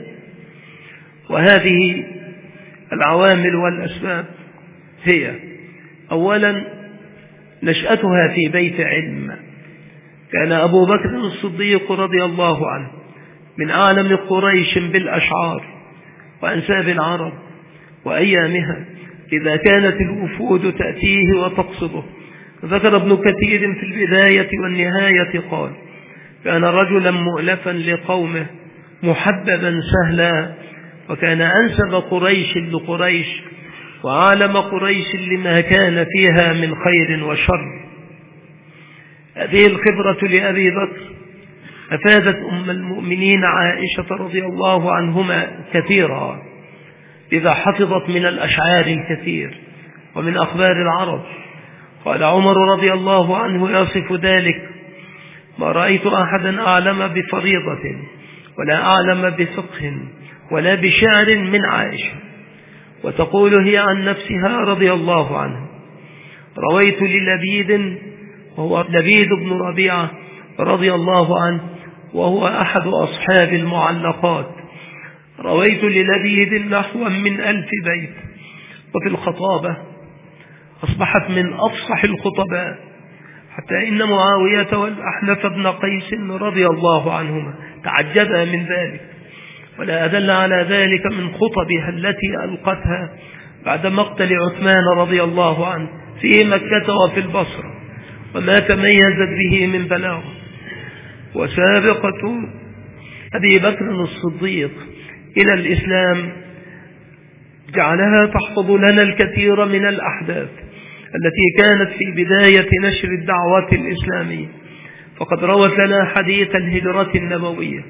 وهذه العوامل والأسباب هي: أولا، نشأتها في بيت علم. كان أبو بكر الصديق رضي الله عنه من أعلم قريش بالأشعار وأنساب العرب وأيامها، إذا كانت الوفود تأتيه وتقصده. ذكر ابن كثير في البداية والنهاية قال: كان رجلا مؤلفا لقومه محببا سهلا، وكان أنسب قريش لقريش وعالم قريش لما كان فيها من خير وشر. هذه الخبرة لأبي بكر أفادت أم المؤمنين عائشة رضي الله عنهما كثيرا، إذا حفظت من الأشعار الكثير ومن أخبار العرب. قال عمر رضي الله عنه يصف ذلك: ما رأيت أحدا أعلم بفريضة ولا أعلم بفقه ولا بشعر من عائشة. وتقول هي عن نفسها رضي الله عنها: رويت للبيد، وهو لبيد بن ربيعة رضي الله عنه، وهو أحد أصحاب المعلقات، رويت للبيد نحو من ألف بيت. وفي الخطابة أصبحت من أفصح الخطباء، حتى إن معاوية والأحنف بن قيس رضي الله عنهما تعجبا من ذلك. ولا أدل على ذلك من خطبها التي ألقتها بعد مقتل عثمان رضي الله عنه في مكة وفي البصرة، وما تميزت به من بلاغة. وسابقة أبي بكر الصديق إلى الإسلام جعلها تحفظ لنا الكثير من الأحداث التي كانت في بداية نشر الدعوة الإسلامية. فقد روت لنا حديث الهجرة النبوية،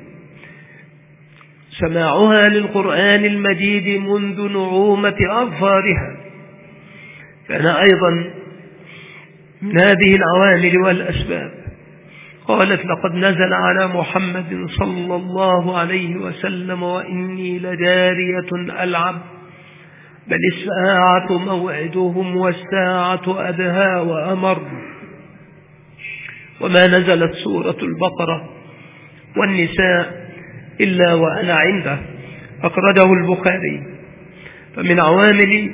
سماعها للقرآن المجيد منذ نعومة أظفارها كان أيضا من هذه العوامل والأسباب. قالت: لقد نزل على محمد صلى الله عليه وسلم وإني لجارية ألعب، بل الساعة موعدهم والساعة أدهى وأمر. وما نزلت سورة البقرة والنساء إلا وأنا عنده، أخرجه البخاري. فمن عوامل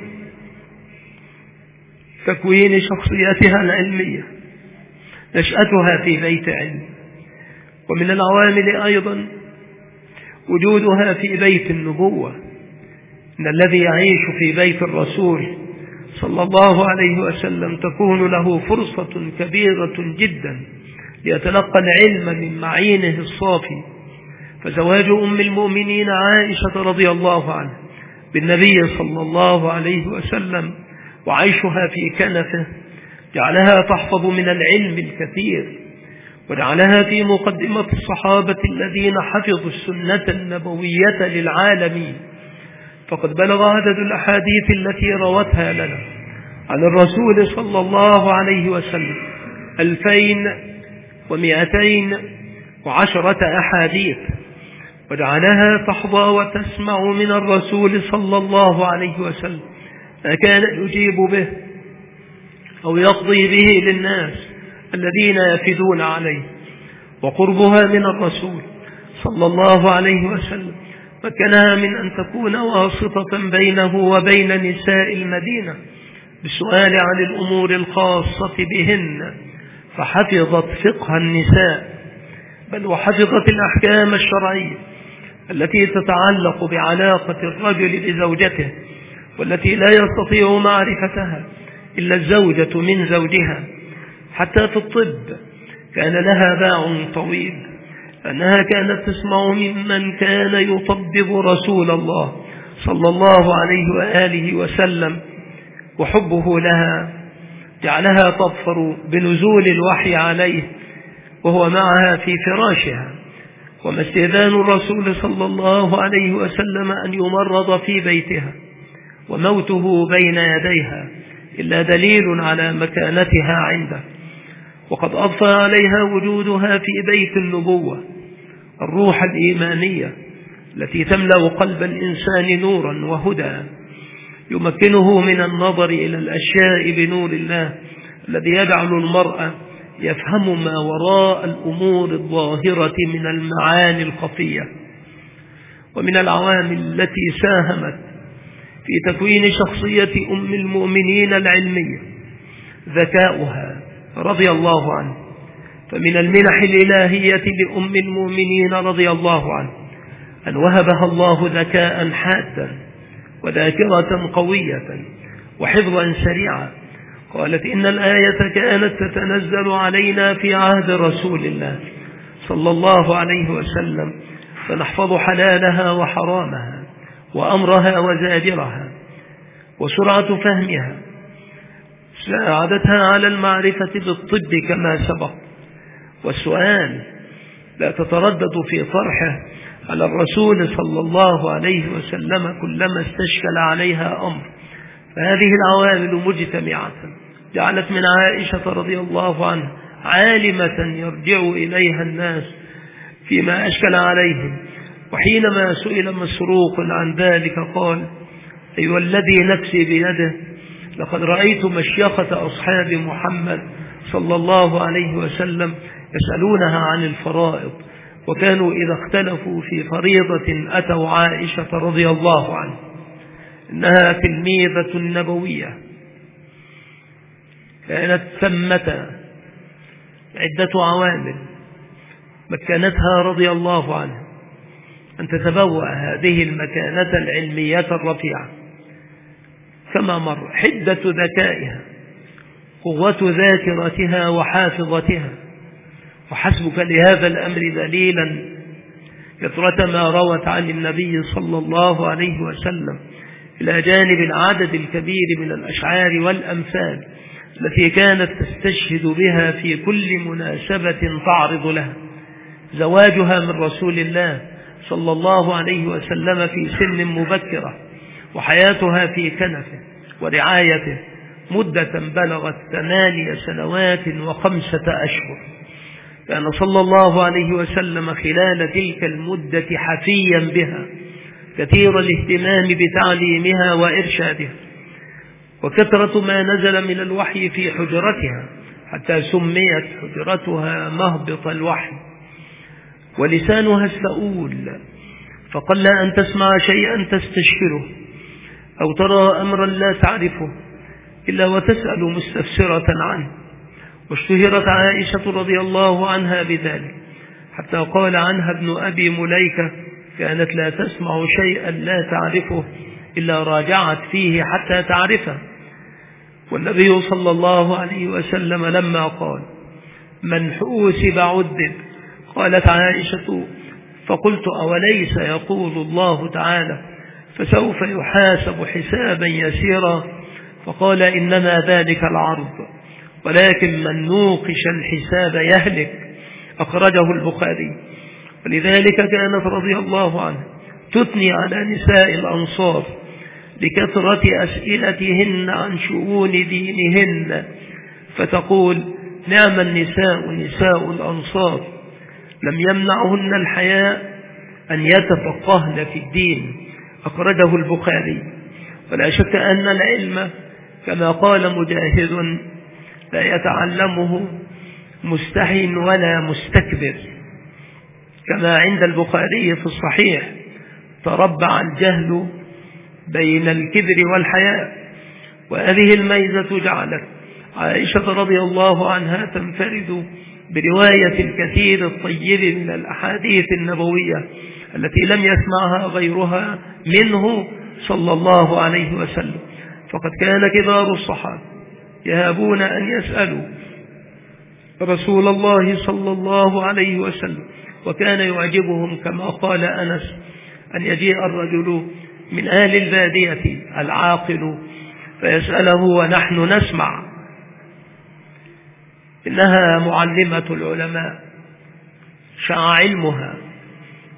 تكوين شخصيتها العلمية نشأتها في بيت علم. ومن العوامل أيضا وجودها في بيت النبوة، إن الذي يعيش في بيت الرسول صلى الله عليه وسلم تكون له فرصة كبيرة جدا ليتلقى العلم من معينه الصافي. فزواج أم المؤمنين عائشة رضي الله عنها بالنبي صلى الله عليه وسلم وعيشها في كنفه جعلها تحفظ من العلم الكثير، وجعلها في مقدمة الصحابة الذين حفظوا السنة النبوية للعالمين. فقد بلغ عدد الأحاديث التي روتها لنا عن الرسول صلى الله عليه وسلم ألفين ومئتين وعشرة أحاديث، وجعلها تحظى وتسمع من الرسول صلى الله عليه وسلم ما كان يجيب به أو يقضي به للناس الذين يفدون عليه. وقربها من الرسول صلى الله عليه وسلم مكنها من أن تكون واسطة بينه وبين نساء المدينة بالسؤال عن الأمور الخاصة بهن، فحفظت فقه النساء، بل وحفظت الأحكام الشرعية التي تتعلق بعلاقة الرجل بزوجته، والتي لا يستطيع معرفتها إلا الزوجة من زوجها. حتى في الطب كان لها باع طويل، أنها كانت تسمع ممن كان يطبب رسول الله صلى الله عليه وآله وسلم، وحبه لها جعلها تظفر بنزول الوحي عليه وهو معها في فراشها، وما استئذان الرسول صلى الله عليه وسلم أن يمرض في بيتها وموته بين يديها إلا دليل على مكانتها عنده، وقد أضفى عليها وجودها في بيت النبوة الروح الإيمانية التي تملأ قلب الإنسان نورا وهدى يمكنه من النظر إلى الأشياء بنور الله الذي يجعل المرء يفهم ما وراء الأمور الظاهرة من المعاني الخفية. ومن العوامل التي ساهمت في تكوين شخصية أم المؤمنين العلمية ذكاؤها رضي الله عنه، فمن المنح الإلهية لأم المؤمنين رضي الله عنه أن وهبها الله ذكاء حادا وذاكرة قوية وحفظا سريعا. قالت إن الآية كانت تتنزل علينا في عهد رسول الله صلى الله عليه وسلم فنحفظ حلالها وحرامها وأمرها وزاجرها، وسرعة فهمها ساعدتها على المعرفة بالطب كما سبق، والسؤال لا تتردد في طرحه على الرسول صلى الله عليه وسلم كلما استشكل عليها أمر. فهذه العوامل مجتمعة جعلت من عائشة رضي الله عنها عالمة يرجع إليها الناس فيما أشكل عليهم. وحينما سئل مسروق عن ذلك قال: أيها الذي نفسي بيده لقد رأيت مشيخة أصحاب محمد صلى الله عليه وسلم يسألونها عن الفرائض، وكانوا إذا اختلفوا في فريضة أتوا عائشة رضي الله عنها. إنها تلميذة نبوية كانت ثمة عدة عوامل مكنتها رضي الله عنها أن تتبوأ هذه المكانة العلمية الرفيعة كما مر: حدة ذكائها، قوة ذاكرتها وحافظتها. وحسبك لهذا الأمر دليلا كثرة ما روت عن النبي صلى الله عليه وسلم إلى جانب العدد الكبير من الأشعار والأمثال التي كانت تستشهد بها في كل مناسبة تعرض لها. زواجها من رسول الله صلى الله عليه وسلم في سن مبكرة، وحياتها في كنفه ورعايته مدة بلغت ثمانية سنوات وخمسة أشهر. كان صلى الله عليه وسلم خلال تلك المدة حفيا بها كثير الاهتمام بتعليمها وإرشادها، وكثرة ما نزل من الوحي في حجرتها حتى سميت حجرتها مهبط الوحي. ولسانها السؤول، فقل أن تسمع شيئا تستشكله أو ترى أمرا لا تعرفه إلا وتسأل مستفسرة عنه. واشتهرت عائشة رضي الله عنها بذلك حتى قال عنها ابن أبي مليكة: كانت لا تسمع شيئا لا تعرفه إلا راجعت فيه حتى تعرفه. والنبي صلى الله عليه وسلم لما قال: من حوسب عذب، قالت عائشة: فقلت: أوليس يقول الله تعالى: فسوف يحاسب حسابا يسيرا؟ فقال: إنما ذلك العرض، ولكن من نوقش الحساب يهلك. أخرجه البخاري. ولذلك كانت رضي الله عنها تثني على نساء الأنصار لكثرة أسئلتهن عن شؤون دينهن، فتقول: نعم النساء نساء الأنصار، لم يمنعهن الحياء أن يتفقهن في الدين. أخرجه البخاري. ولا شك أن العلم كما قال مجاهد لا يتعلمه مستحي ولا مستكبر، كما عند البخاري في الصحيح: تربع الجهل بين الكبر والحياء. وهذه الميزة جعلت عائشة رضي الله عنها تنفرد برواية الكثير الطيب من الأحاديث النبوية التي لم يسمعها غيرها منه صلى الله عليه وسلم. فقد كان كبار الصحابة يهابون أن يسألوا رسول الله صلى الله عليه وسلم، وكان يعجبهم كما قال أنس أن يجيء الرجل من أهل البادية العاقل فيسأله ونحن نسمع. إنها معلمة العلماء، شاع علمها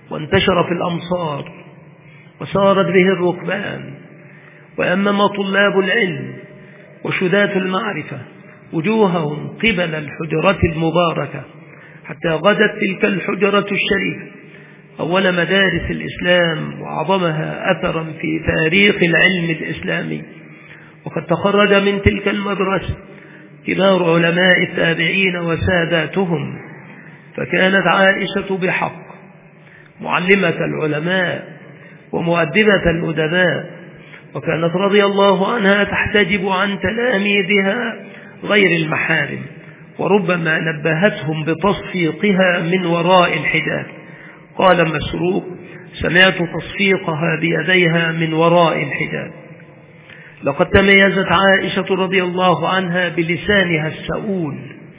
وانتشر في الأمصار وسارت به الركبان، وأمم طلاب العلم وشداة المعرفة وجوههم قبل الحجرة المباركة، حتى غدت تلك الحجرة الشريفة أول مدارس الإسلام وأعظمها أثرا في تاريخ العلم الإسلامي. وقد تخرج من تلك المدرسة كبار علماء التابعين وساداتهم، فكانت عائشة بحق معلمة العلماء ومؤدبة الأدباء، وكانت رضي الله عنها تحتجب عن تلاميذها غير المحارم، وربما نبهتهم بتصفيقها من وراء الحجاب. قال مسروق: سمعت تصفيقها بيديها من وراء الحجاب. لقد تميزت عائشة رضي الله عنها بلسانها السؤول،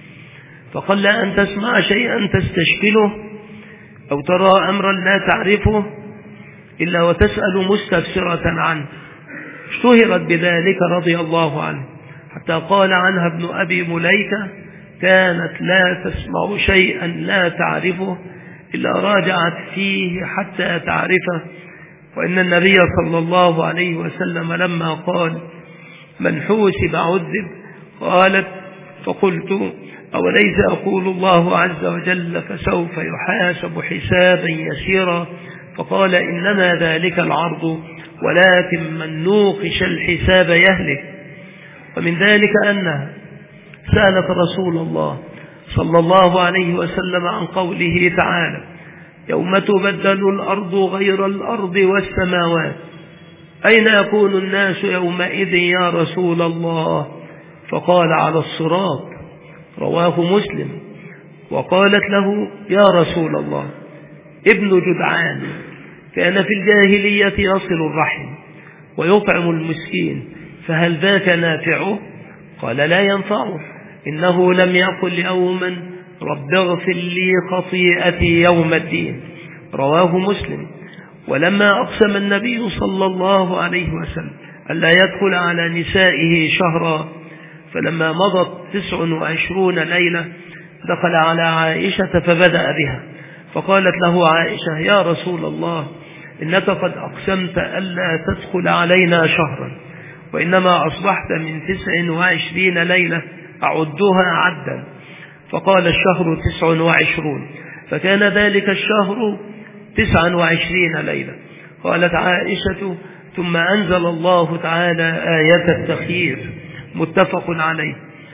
فقل أن تسمع شيئا تستشكله أو ترى أمرا لا تعرفه إلا وتسأل مستفسرة عنه. اشتهرت بذلك رضي الله عنه، حتى قال عنها ابن أبي مليكة: كانت لا تسمع شيئا لا تعرفه إلا راجعت فيه حتى تعرفه. وإن النبي صلى الله عليه وسلم لما قال: من حوسب عذب، قالت: فقلت: أوليس يقول الله عز وجل: فسوف يحاسب حسابا يسيرا؟ فقال: إنما ذلك العرض، ولكن من نوقش الحساب يهلك. ومن ذلك أنها سألت رسول الله صلى الله عليه وسلم عن قوله تعالى: يوم تبدل الأرض غير الأرض والسماوات، أين يكون الناس يومئذ يا رسول الله؟ فقال: على الصراط. رواه مسلم. وقالت له: يا رسول الله، ابن جدعان كان في الجاهلية يصل الرحم ويطعم المسكين، فهل ذاك نافعه؟ قال: لا ينفعه، إنه لم يقل يوما: رب اغفر لي خطيئتي يوم الدين. رواه مسلم. ولما أقسم النبي صلى الله عليه وسلم ألا يدخل على نسائه شهرا، فلما مضت تسع وعشرون ليلة دخل على عائشة فبدأ بها، فقالت له عائشة: يا رسول الله، إنك قد أقسمت ألا تدخل علينا شهرا، وإنما أصبحت من تسع وعشرين ليلة أعدها عدا. فقال: الشهر تسع وعشرون، فكان ذلك الشهر تسع وعشرين ليلة. قالت عائشة: ثم أنزل الله تعالى آية التخيير، متفق عليه.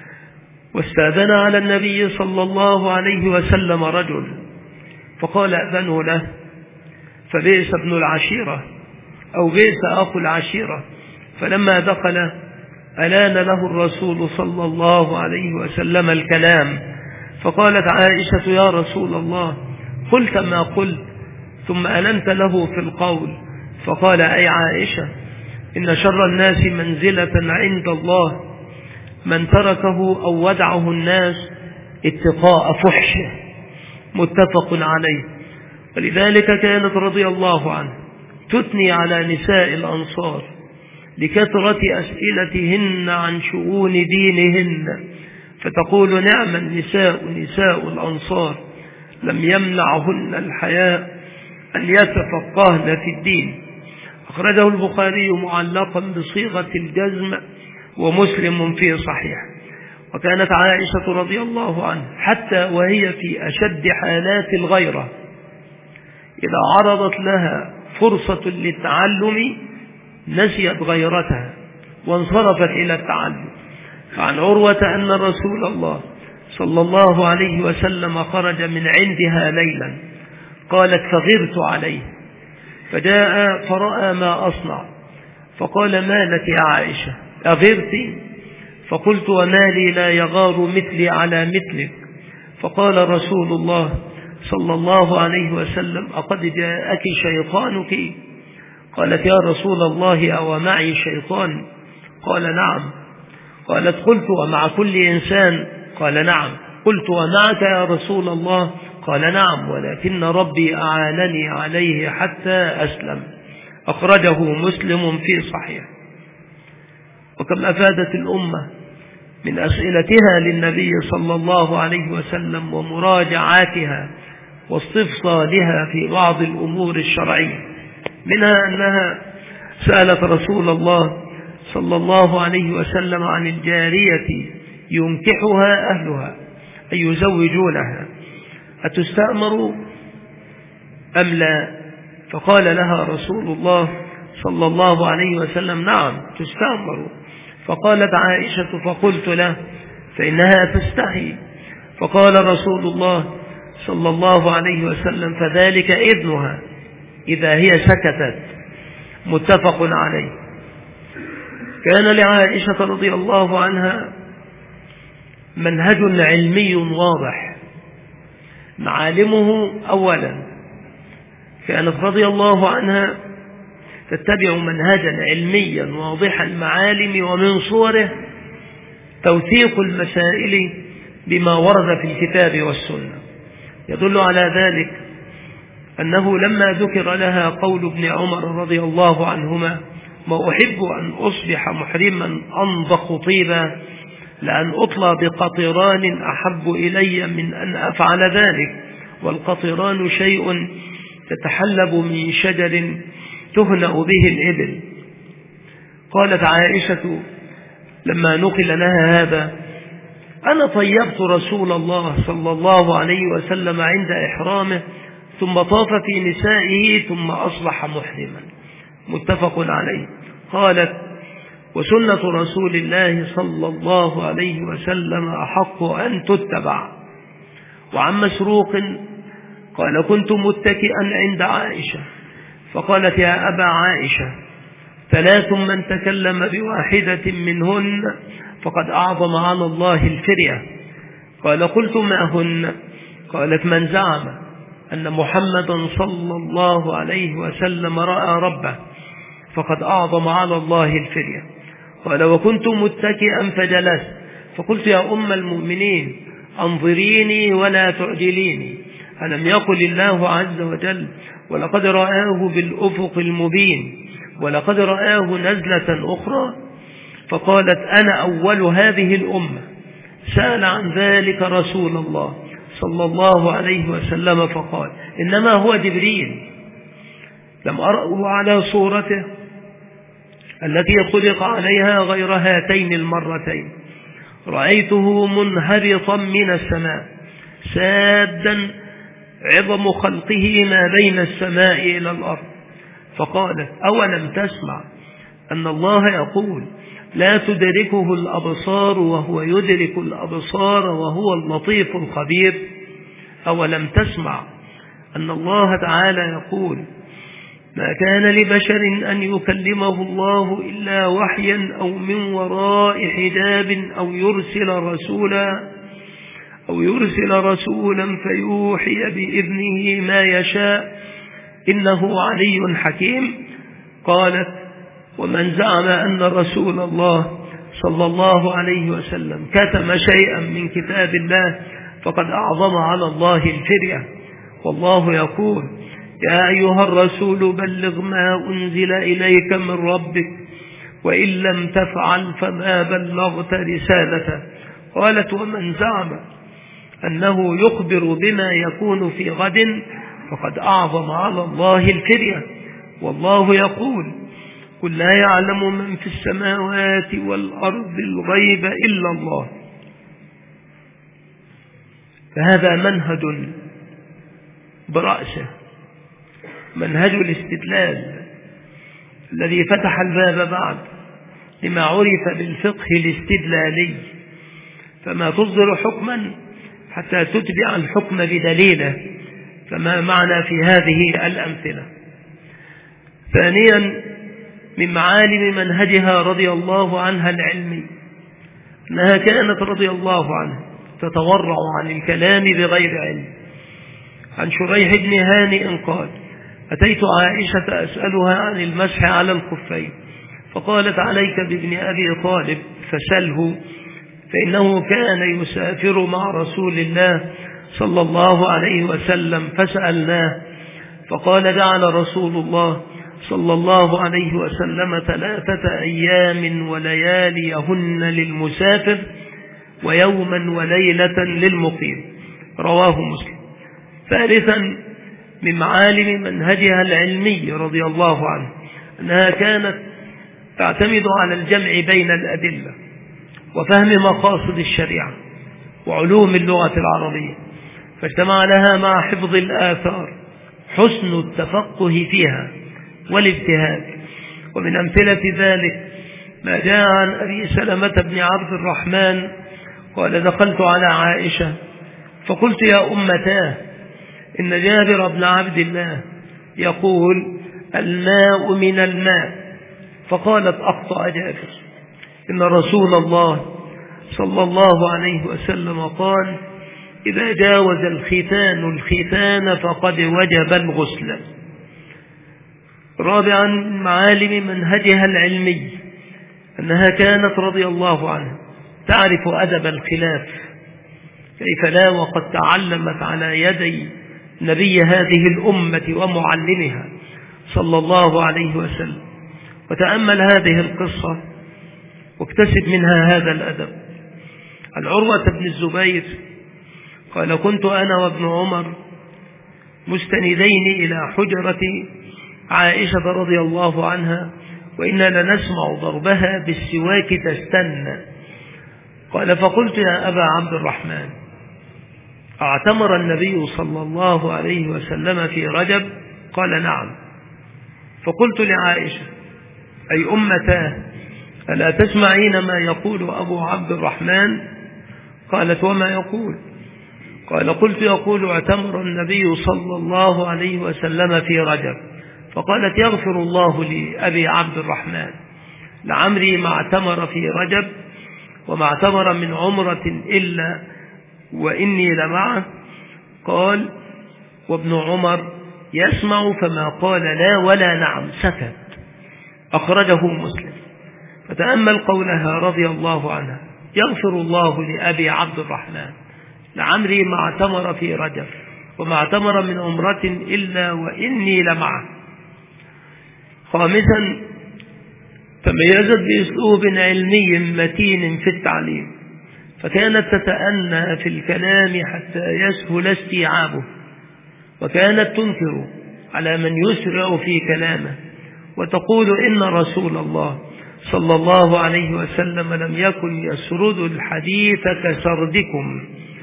واستأذن على النبي صلى الله عليه وسلم رجل، فقال: أذنه له، فبئس ابن العشيرة أو بئس أخو العشيرة. فلما دخل ألان له الرسول صلى الله عليه وسلم الكلام، فقالت عائشة: يا رسول الله، قلت ما قلت، ثم ألنت له في القول. فقال: أي عائشة، إن شر الناس منزلة عند الله من تركه أو ودعه الناس اتقاء فحشه، متفق عليه. ولذلك كانت رضي الله عنه تثني على نساء الأنصار لكثرة أسئلتهن عن شؤون دينهن، فتقول: نعم النساء نساء الأنصار، لم يمنعهن الحياء أن يتفقهن في الدين. أخرجه البخاري معلقا بصيغة الجزم، ومسلم في صحيح. وكانت عائشة رضي الله عنها حتى وهي في أشد حالات الغيرة إذا عرضت لها فرصة للتعلم نسيت غيرتها وانصرفت إلى التعلم. فعن عروة أن رسول الله صلى الله عليه وسلم خرج من عندها ليلا، قالت: فغرت عليه، فجاء فرأى ما أصنع، فقال: ما لك يا عائشة، أغرت؟ فقلت: وما لي لا يغار مثلي على مثلك. فقال رسول الله صلى الله عليه وسلم: أقد جاءك شيطانك؟ قالت: يا رسول الله، أو معي شيطان؟ قال: نعم. قالت: قلت: ومع كل إنسان؟ قال: نعم. قلت: ومعك يا رسول الله؟ قال: نعم، ولكن ربي أعانني عليه حتى أسلم. أخرجه مسلم في صحيح. وكم أفادت الأمة من أسئلتها للنبي صلى الله عليه وسلم ومراجعاتها واستفصالها في بعض الأمور الشرعية، منها أنها سألت رسول الله صلى الله عليه وسلم عن الجارية ينكحها أهلها أي يزوجونها أتستأمر أم لا؟ فقال لها رسول الله صلى الله عليه وسلم نعم تستأمر. فقالت عائشة فقلت له فإنها تستحي. فقال رسول الله صلى الله عليه وسلم فذلك إذنها إذا هي سكتت. متفق عليه. كان لعائشة رضي الله عنها منهج علمي واضح. معالمه أولا كانت رضي الله عنها تتبع منهجا علميا واضح المعالم، ومن صوره توثيق المسائل بما ورد في الكتاب والسنة. يدل على ذلك أنه لما ذكر لها قول ابن عمر رضي الله عنهما ما أحب أن أصبح محرما أنضخ طيبا لأن أطلى بقطران أحب إلي من أن أفعل ذلك، والقطران شيء تتحلب من شجر تهنأ به الإبل. قالت عائشة لما نقل لها هذا أنا طيبت رسول الله صلى الله عليه وسلم عند إحرامه ثم طاف في نسائه ثم أصبح محرما. متفق عليه. قالت وسنة رسول الله صلى الله عليه وسلم أحق أن تتبع. وعن مسروق قال كنت متكئا عند عائشة فقالت يا أبا عائشة ثلاث من تكلم بواحدة منهن فقد أعظم على الله الفرية. قال قلت ما هن؟ قالت من زعم أن محمدا صلى الله عليه وسلم رأى ربه فقد أعظم على الله الفرية. قال وكنت متكئا فجلست فقلت يا أم المؤمنين أنظريني ولا تعجليني، ألم يقل الله عز وجل ولقد رآه بالأفق المبين ولقد رآه نزلة أخرى؟ فقالت أنا أول هذه الأمة سأل عن ذلك رسول الله صلى الله عليه وسلم فقال إنما هو جبريل، لم أرأه على صورته التي خلق عليها غير هاتين المرتين، رأيته منهبطا من السماء سادا عظم خلقه ما بين السماء إلى الأرض. فقالت أولم تسمع أن الله يقول لا تدركه الأبصار وهو يدرك الأبصار وهو اللطيف الخبير؟ أولم تسمع أن الله تعالى يقول ما كان لبشر أن يكلمه الله إلا وحيا أو من وراء حجاب أو يرسل رسولا أو يرسل رسولا فيوحي بإذنه ما يشاء إنه علي حكيم. قالت ومن زعم أن رسول الله صلى الله عليه وسلم كتم شيئا من كتاب الله فقد أعظم على الله الفرية. والله يقول يا أيها الرسول بلغ ما أنزل إليك من ربك وإن لم تفعل فما بلغت رسالته. قالت ومن زعم أنه يخبر بما يكون في غد فقد أعظم على الله الفرية. والله يقول قل لا يعلم من في السماوات والأرض الغيب إلا الله. فهذا منهج برأسه، منهج الاستدلال الذي فتح الباب بعد لما عرف بالفقه الاستدلالي، فما تصدر حكما حتى تتبع الحكم بدليله، فما معنى في هذه الأمثلة. ثانيا من معالم منهجها رضي الله عنها العلمي أنها كانت رضي الله عنها تتورع عن الكلام بغير علم. عن شريح بن هانئ قال أتيت عائشة أسألها عن المسح على الخفين فقالت عليك بابن أبي طالب فسله فإنه كان يسافر مع رسول الله صلى الله عليه وسلم فسألناه فقال جعل رسول الله صلى الله عليه وسلم ثلاثة أيام ولياليهن للمسافر ويوما وليلة للمقيم. رواه مسلم. ثالثا من معالم منهجها العلمي رضي الله عنه أنها كانت تعتمد على الجمع بين الأدلة وفهم مقاصد الشريعة وعلوم اللغة العربية، فاجتمع لها مع حفظ الآثار حسن التفقه فيها والابتهاج. ومن أمثلة ذلك ما جاء عن أبي سلمة بن عبد الرحمن قال: دخلت على عائشة فقلت: يا أمتاه، إن جابر بن عبد الله يقول: الماء من الماء. فقالت: أخطأ جابر، إن رسول الله صلى الله عليه وسلم قال: إذا جاوز الختان الختان فقد وجب الغسل. رابعا معالم منهجها العلمي أنها كانت رضي الله عنها تعرف أدب الخلاف، كيف لا وقد تعلمت على يدي نبي هذه الأمة ومعلمها صلى الله عليه وسلم. وتأمل هذه القصة واكتسب منها هذا الأدب. عن عروة بن الزبير قال: كنت أنا وابن عمر مستندين إلى حجرة عائشة رضي الله عنها، وإنا لنسمع ضربها بالسواك تستنى. قال: فقلت: يا أبا عبد الرحمن، اعتمر النبي صلى الله عليه وسلم في رجب؟ قال: نعم. فقلت لعائشة: أي أمتاه، ألا تسمعين ما يقول أبو عبد الرحمن؟ قالت: وما يقول؟ قال: قلت: يقول: اعتمر النبي صلى الله عليه وسلم في رجب. فقالت: يغفر الله لأبي عبد الرحمن، لعمري ما اعتمر في رجب وما اعتمر من عمرة إلا وإني لمعه. قال: وابن عمر يسمع فما قال لا ولا نعم، سكت. أخرجه مسلم. فتأمل قولها رضي الله عنها: يغفر الله لأبي عبد الرحمن، لعمري ما اعتمر في رجب وما اعتمر من عمرة إلا وإني لمعه. خامسا تميزت بأسلوب علمي متين في التعليم، فكانت تتأنى في الكلام حتى يسهل استيعابه، وكانت تنكر على من يسرع في كلامه وتقول: إن رسول الله صلى الله عليه وسلم لم يكن يسرد الحديث كسردكم.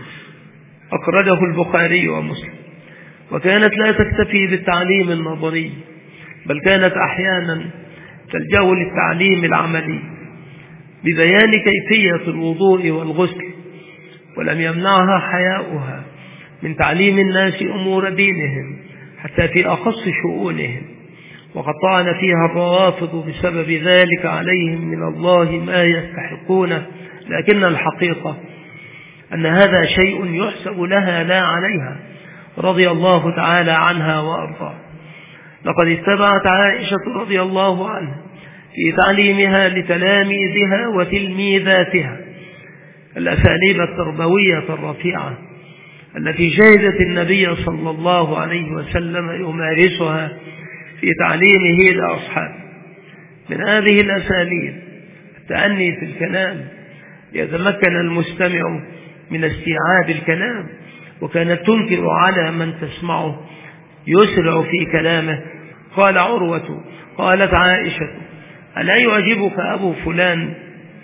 أخرجه البخاري ومسلم. وكانت لا تكتفي بالتعليم النظري، بل كانت أحيانا تلجأ للتعليم العملي ببيان كيفية الوضوء والغسل، ولم يمنعها حياؤها من تعليم الناس أمور دينهم حتى في أخص شؤونهم، وقد طعن فيها الروافض بسبب ذلك عليهم من الله ما يستحقونه، لكن الحقيقة أن هذا شيء يحسب لها لا عليها رضي الله تعالى عنها وأرضاها. لقد اتبعت عائشة رضي الله عنها في تعليمها لتلاميذها وتلميذاتها الأساليب التربوية الرفيعة التي شهدت النبي صلى الله عليه وسلم يمارسها في تعليمه لأصحابه. من هذه الأساليب التأني في الكلام ليتمكن المستمع من استيعاب الكلام، وكانت تنكر على من تسمعه يسرع في كلامه. قال عروة: قالت عائشة: ألا يعجبك أبو فلان؟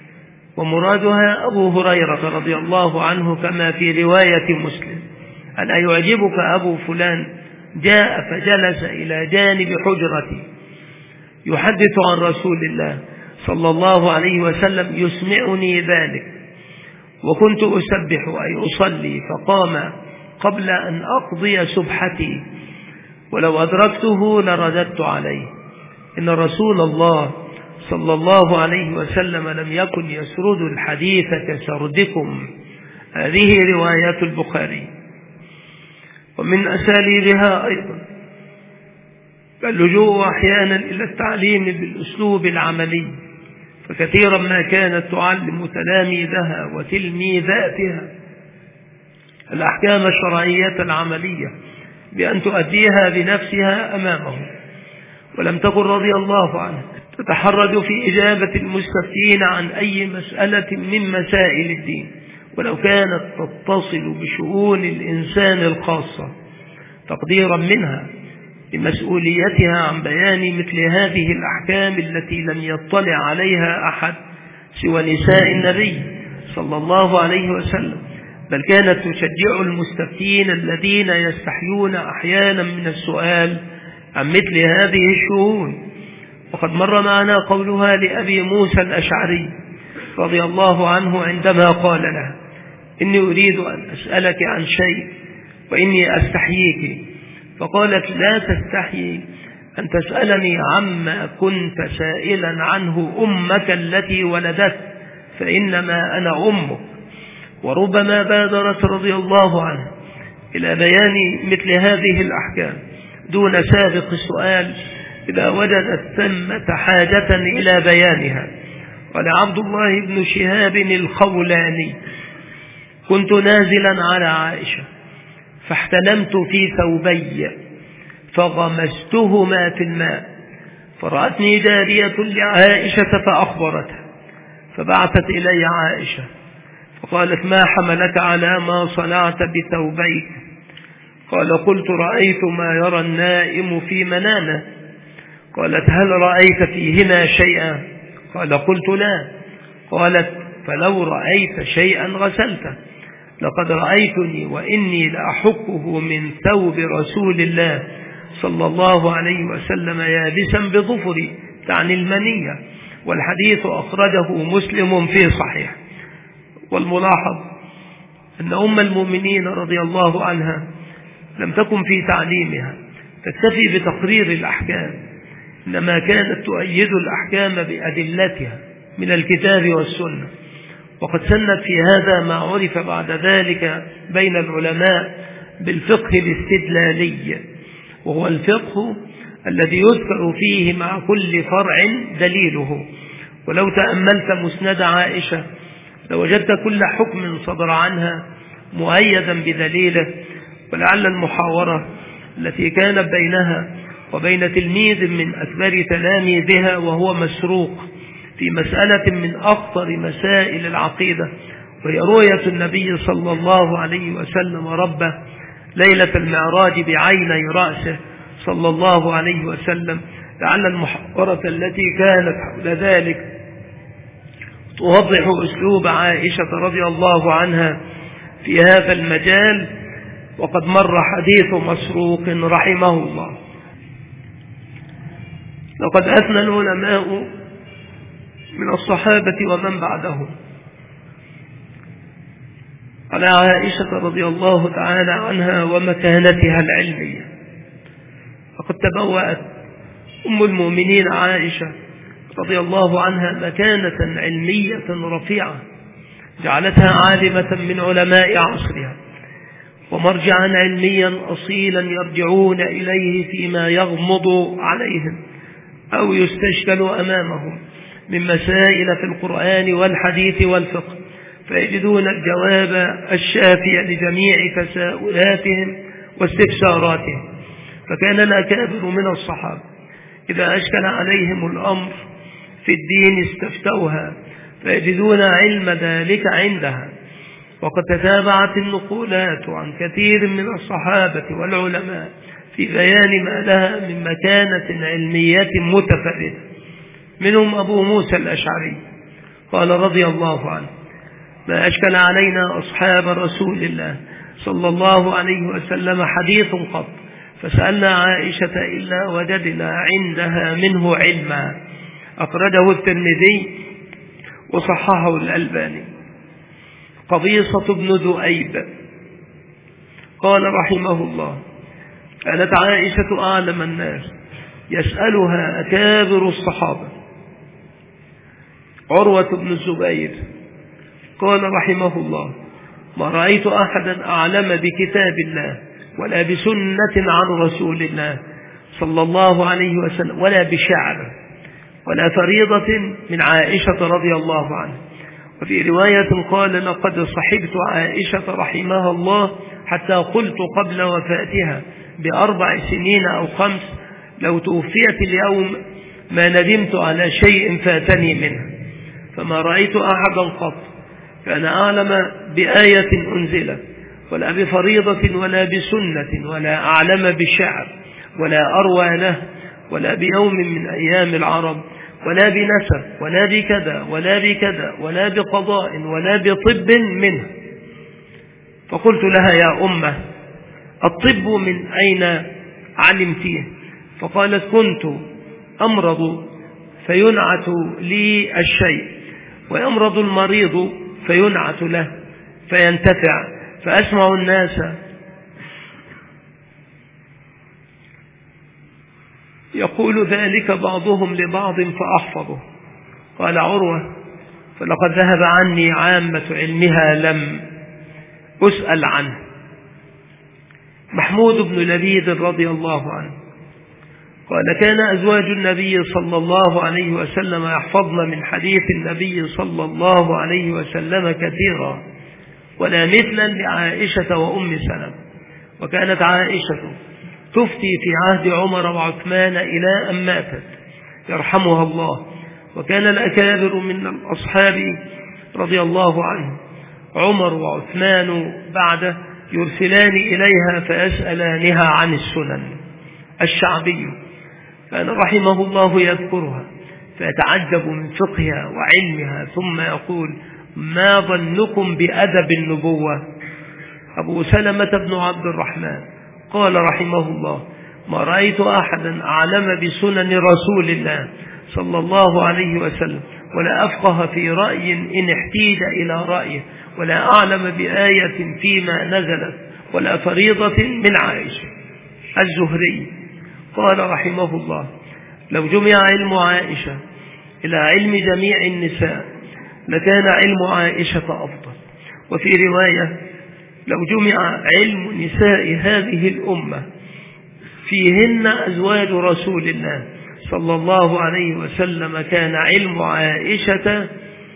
ومرادها أبو هريرة رضي الله عنه كما في رواية مسلم: ألا يعجبك أبو فلان؟ جاء فجلس إلى جانب حجرتي يحدث عن رسول الله صلى الله عليه وسلم يسمعني ذلك، وكنت أسبح أي أصلي، فقام قبل أن أقضي سبحتي، ولو أدركته لرددت عليه، إن رسول الله صلى الله عليه وسلم لم يكن يسرد الحديث كسردكم. هذه رواية البخاري. ومن أساليبها أيضا اللجوء أحيانا إلى التعليم بالأسلوب العملي، فكثيرا ما كانت تعلم تلاميذها وتلميذاتها الأحكام الشرعية العملية بأن تؤديها بنفسها أمامهم، ولم تكن رضي الله عنها تتحرج في إجابة المستفتين عن أي مسألة من مسائل الدين ولو كانت تتصل بشؤون الإنسان الخاصة، تقديرا منها لمسؤوليتها عن بيان مثل هذه الأحكام التي لم يطلع عليها أحد سوى نساء النبي صلى الله عليه وسلم، بل كانت تشجع المستفتين الذين يستحيون أحيانا من السؤال عن مثل هذه الشؤون. وقد مر معنا قولها لأبي موسى الأشعري رضي الله عنه عندما قال له: إني أريد أن أسألك عن شيء وإني أستحييك، فقالت: لا تستحيي أن تسألني عما كنت سائلا عنه أمك التي ولدت، فإنما أنا أمك. وربما بادرت رضي الله عنه إلى بيان مثل هذه الأحكام دون سابق السؤال إذا وجدت ثمة حاجة إلى بيانها. قال عبد الله بن شهاب الخولاني: كنت نازلا على عائشة فاحتلمت في ثوبي فغمستهما في الماء، فرأتني جارية لعائشة فأخبرتها، فبعثت إلي عائشة فقالت: ما حملك على ما صنعت بثوبيك؟ قال: قلت: رأيت ما يرى النائم في منامه. قالت: هل رأيت فيهما شيئا؟ قال: قلت: لا. قالت: فلو رأيت شيئا غسلته. لقد رأيتني وإني لأحكه من ثوب رسول الله صلى الله عليه وسلم يابسا بظفري، تعني المنية. والحديث أخرجه مسلم في صحيح. والملاحظ أن أم المؤمنين رضي الله عنها لم تكن في تعليمها تكتفي بتقرير الأحكام، إنما كانت تؤيد الأحكام بأدلتها من الكتاب والسنة. وقد سنت في هذا ما عرف بعد ذلك بين العلماء بالفقه الاستدلالي، وهو الفقه الذي يذكر فيه مع كل فرع دليله. ولو تأملت مسند عائشة لوجدت كل حكم صدر عنها مؤيدا بدليله. ولعل المحاورة التي كانت بينها وبين تلميذ من أكبر تلاميذها وهو مسروق في مسألة من أخطر مسائل العقيدة، وهي رؤية النبي صلى الله عليه وسلم ربه ليلة المعراج بعيني رأسه صلى الله عليه وسلم، لعل المحاورة التي كانت حول ذلك توضح أسلوب عائشة رضي الله عنها في هذا المجال. وقد مر حديث مسروق رحمه الله. لقد أثنى العلماء من الصحابة ومن بعدهم على عائشة رضي الله تعالى عنها ومكانتها العلمية. فقد تبوأت أم المؤمنين عائشة رضي الله عنها مكانة علمية رفيعة جعلتها عالمة من علماء عصرها، ومرجعا علميا أصيلا يرجعون إليه فيما يغمض عليهم أو يستشكل أمامهم من مسائل في القرآن والحديث والفقه، فيجدون الجواب الشافي لجميع تساؤلاتهم واستفساراتهم. فكان الأكابر من الصحابة إذا أشكل عليهم الأمر في الدين استفتوها فيجدون علم ذلك عندها. وقد تتابعت النقولات عن كثير من الصحابة والعلماء في بيان ما لها من مكانة علمية متفردة. منهم أبو موسى الأشعري قال رضي الله عنه: ما أشكل علينا أصحاب رسول الله صلى الله عليه وسلم حديث قط فسألنا عائشة إلا وجدنا عندها منه علما. أخرجه الترمذي وصححه الألباني. قبيصة بن ذؤيب قال رحمه الله: كانت عائشة أعلم الناس يسألها أكابر الصحابة. عروة بن الزبير قال رحمه الله: ما رأيت أحدا أعلم بكتاب الله ولا بسنة عن رسول الله صلى الله عليه وسلم ولا بشعر ولا فريضة من عائشة رضي الله عنها. وفي رواية قال: لقد صحبت عائشة رحمها الله حتى قلت قبل وفاتها بأربع سنين أو خمس: لو توفيت اليوم ما ندمت على شيء فاتني منها. فما رأيت أحدا قط كان أعلم بآية أنزلت ولا بفريضة ولا بسنة ولا أعلم بشعر ولا أروى له ولا بيوم من أيام العرب ولا بنسب ولا بكذا ولا بكذا ولا بقضاء ولا بطب منه. فقلت لها يا أمة الطب من أين علمتيه؟ فقالت كنت أمرض فينعت لي الشيء ويمرض المريض فينعت له فينتفع، فأسمع الناس يقول ذلك بعضهم لبعض فأحفظه. قال عروة فلقد ذهب عني عامة علمها لم أسأل عنه. محمود بن لبيد رضي الله عنه قال كان أزواج النبي صلى الله عليه وسلم يحفظن من حديث النبي صلى الله عليه وسلم كثيرا ولا مثلا لعائشة وأم سلمة. وكانت عائشة تفتي في عهد عمر وعثمان إلى أن ماتت يرحمها الله. وكان الأكابر من الأصحاب رضي الله عنهم عمر وعثمان بعد يرسلان إليها فيسألانها عن السنن. الشعبي كان رحمه الله يذكرها فيتعجب من فقهها وعلمها ثم يقول ما ظنكم بأدب النبوة؟ أبو سلمة بن عبد الرحمن قال رحمه الله ما رأيت أحدا أعلم بسنن رسول الله صلى الله عليه وسلم ولا أفقه في رأي إن احتيج إلى رأيه ولا أعلم بآية فيما نزلت ولا فريضة من عائشة. الزهري قال رحمه الله لو جمع علم عائشة إلى علم جميع النساء لكان علم عائشة أفضل. وفي رواية لو جمع علم نساء هذه الأمة فيهن أزواج رسول الله صلى الله عليه وسلم كان علم عائشة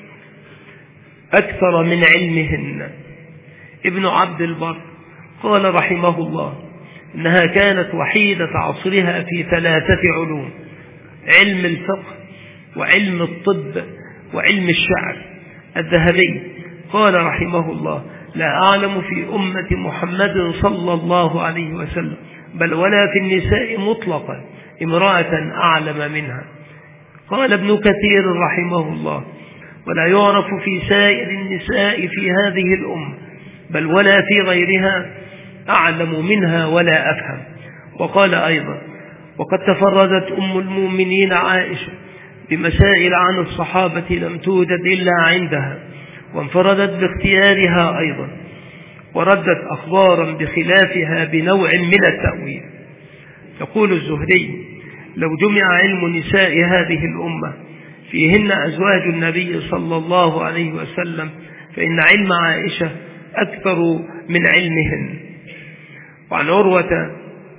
أكثر من علمهن. ابن عبد البر قال رحمه الله إنها كانت وحيدة عصرها في ثلاثة علوم: علم الفقه وعلم الطب وعلم الشعر. الذهبي قال رحمه الله لا أعلم في أمة محمد صلى الله عليه وسلم بل ولا في النساء مطلقا امرأة أعلم منها. قال ابن كثير رحمه الله ولا يعرف في سائر النساء في هذه الأمة بل ولا في غيرها أعلم منها ولا أفهم. وقال أيضا وقد تفردت أم المؤمنين عائشة بمسائل عن الصحابة لم توجد إلا عندها وانفردت باختيارها أيضا وردت أخبارا بخلافها بنوع من التأويل. يقول الزهري لو جمع علم نساء هذه الأمة فيهن أزواج النبي صلى الله عليه وسلم فإن علم عائشة أكثر من علمهن. وعن عروة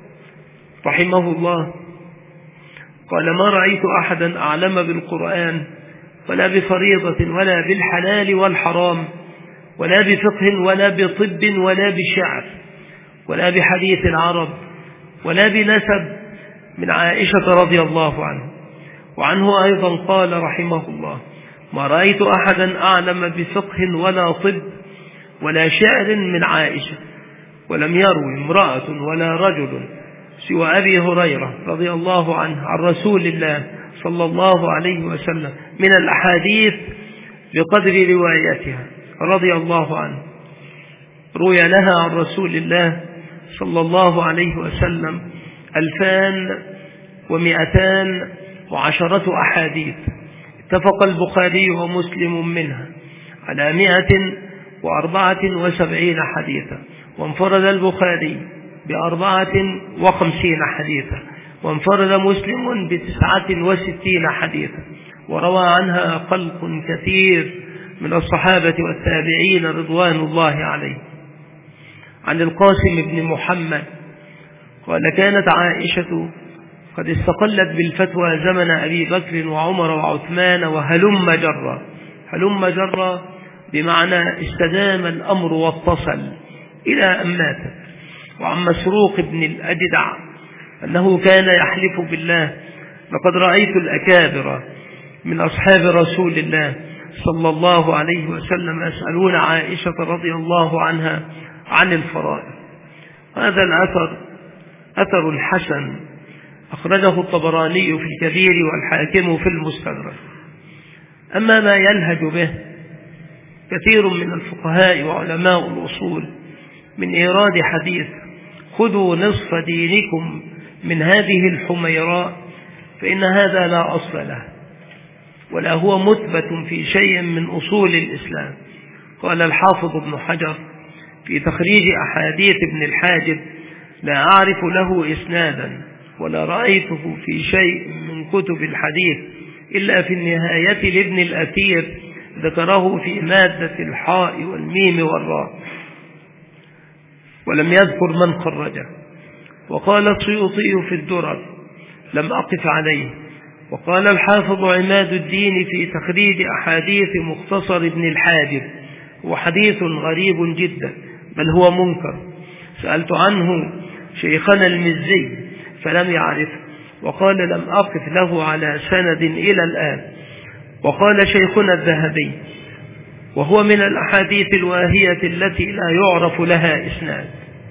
رحمه الله قال ما رأيت أحدا أعلم بالقرآن ولا بفريضة ولا بالحلال والحرام ولا بفقه ولا بطب ولا بشعر ولا بحديث العرب ولا بنسب من عائشة رضي الله عنه. وعنه أيضا قال رحمه الله ما رأيت أحدا أعلم بفقه ولا طب ولا شعر من عائشة ولم يروي امرأة ولا رجل سوى أبي هريرة رضي الله عنه عن رسول الله صلى الله عليه وسلم من الأحاديث بقدر روايتها رضي الله عنه. روي لها عن رسول الله صلى الله عليه وسلم ألفان ومئتان وعشرة أحاديث اتفق البخاري ومسلم منها على مئة وأربعة وسبعين حديثا وانفرد البخاري بأربعة وخمسين حديثا وانفرد مسلم بتسعة وستين حديثا وروى عنها خلق كثير من الصحابة والتابعين رضوان الله عليه. عن القاسم بن محمد قال كانت عائشة قد استقلت بالفتوى زمن أبي بكر وعمر وعثمان وهلم جرا. هلم جرا بمعنى استدام الأمر واتصل إلى أن ماتت. وعن مسروق بن الأجدع أنه كان يحلف بالله لقد رأيت الأكابر من أصحاب رسول الله صلى الله عليه وسلم يسألون عائشة رضي الله عنها عن الفرائض. هذا الأثر أثر الحسن أخرجه الطبراني في الكبير والحاكم في المستدرك. أما ما يلهج به كثير من الفقهاء وعلماء الأصول من إيراد حديث خذوا نصف دينكم من هذه الحميراء، فإن هذا لا أصل له ولا هو مثبت في شيء من أصول الإسلام. قال الحافظ ابن حجر في تخريج أحاديث ابن الحاجب: لا أعرف له إسنادا ولا رأيته في شيء من كتب الحديث إلا في النهاية لابن الأثير ذكره في مادة الحاء والميم والراء، ولم يذكر من خرجه. وقال السيوطي في الدرر: لم أقف عليه. وقال الحافظ عماد الدين في تخريج أحاديث مختصر ابن الحاجب: وحديث غريب جدا بل هو منكر، سألت عنه شيخنا المزي فلم يعرفه، وقال لم أقف له على سند إلى الآن. وقال شيخنا الذهبي: وهو من الأحاديث الواهية التي لا يعرف لها إسناد.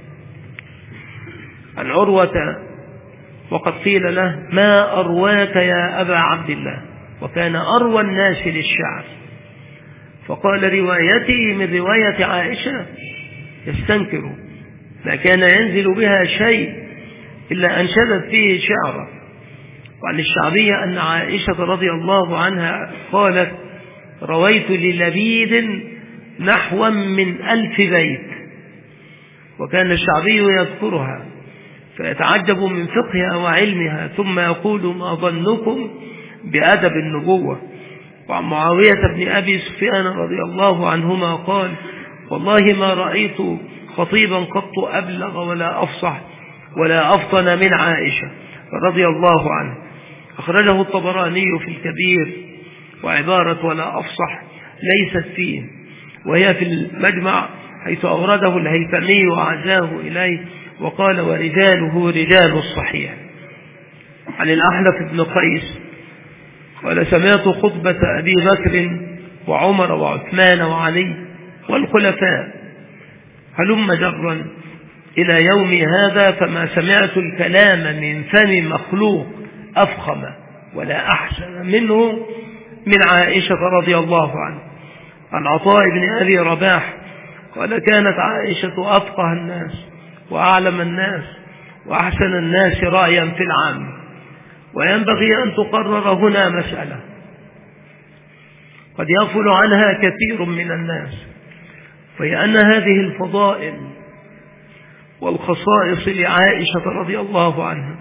عن عروة وقد قيل له: ما أرواك يا أبا عبد الله؟ وكان أروى الناس للشعر، فقال: روايتي من رواية عائشة. يستنكر، ما كان ينزل بها شيء إلا أنشدت فيه شعرا. وعن الشعبي أن عائشة رضي الله عنها قالت: رويت للبيد نحو من ألف بيت. وكان الشعبي يذكرها فيتعجب من فقهها وعلمها، ثم يقول: ما ظنكم بأدب النبوة. وعن معاوية بن أبي سفيان رضي الله عنهما قال: والله ما رأيت خطيبا قط أبلغ ولا أفصح ولا أفطن من عائشة رضي الله عنه. أخرجه الطبراني في الكبير، وعبارة ولا أفصح ليست فيه، وهي في المجمع حيث أورده الهيثمي وعزاه إليه، وقال: ورجاله رجال الصحيح. عن الأحنف بن قيس قال: سمعت خطبة أبي بكر وعمر وعثمان وعلي والخلفاء هلم جرا إلى يوم هذا، فما سمعت الكلام من فم مخلوق أفخم ولا أحسن منه من عائشة رضي الله عنها. عن عطاء بن أبي رباح قال: كانت عائشة أفقه الناس وأعلم الناس وأحسن الناس رأيا في العام. وينبغي أن تقرر هنا مسألة قد يغفل عنها كثير من الناس، فهي أن هذه الفضائل والخصائص لعائشة رضي الله عنها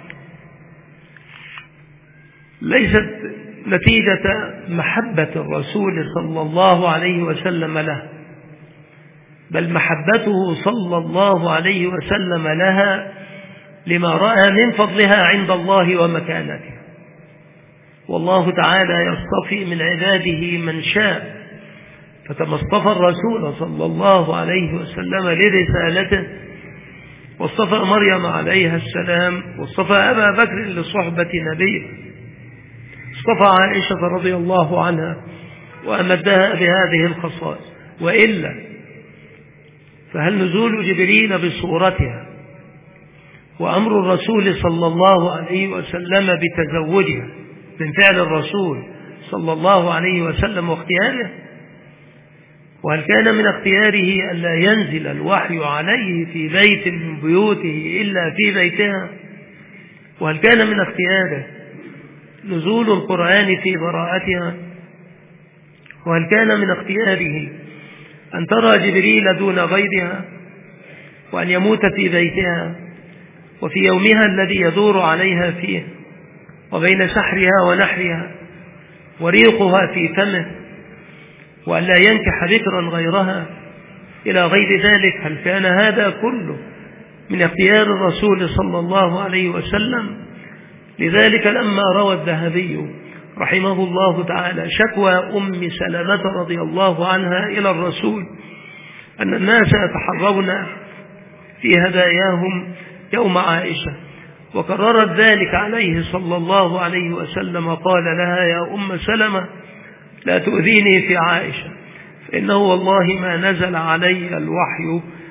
ليست نتيجة محبة الرسول صلى الله عليه وسلم له، بل محبته صلى الله عليه وسلم لها لما رأى من فضلها عند الله ومكانتها. والله تعالى يصطفي من عباده من شاء، فكما اصطفى الرسول صلى الله عليه وسلم لرسالته، واصطفى مريم عليها السلام، واصطفى أبا بكر لصحبة نبيه، اصطفى عائشة رضي الله عنها وأمدها بهذه الخصائص. وإلا فهل نزول جبريل بصورتها وأمر الرسول صلى الله عليه وسلم بتزوجها من فعل الرسول صلى الله عليه وسلم واختياره؟ وهل كان من اختياره ألا ينزل الوحي عليه في بيت من بيوته إلا في بيتها؟ وهل كان من اختياره نزول القرآن في براءتها؟ وهل كان من اختياره أن ترى جبريل دون غيرها، وأن يموت في بيتها وفي يومها الذي يدور عليها فيه، وبين سحرها ونحرها وريقها في فمه، وأن لا ينكح ذكرا غيرها إلى غير ذلك؟ هل كان هذا كله من اختيار الرسول صلى الله عليه وسلم؟ لذلك لما روى الذهبي رحمه الله تعالى شكوى أم سلمة رضي الله عنها إلى الرسول أن الناس يتحرون في هداياهم يوم عائشة، وكررت ذلك عليه صلى الله عليه وسلم، قال لها: يا أم سلمة لا تؤذيني في عائشة، فإنه والله ما نزل علي الوحي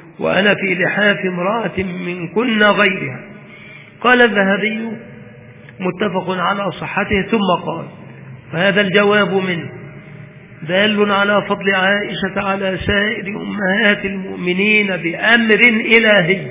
وأنا في لحاف امرأة من كن غيرها. قال الذهبي متفق على صحته، ثم قال: فهذا الجواب منه دال على فضل عائشة على سائر أمهات المؤمنين بأمر إلهي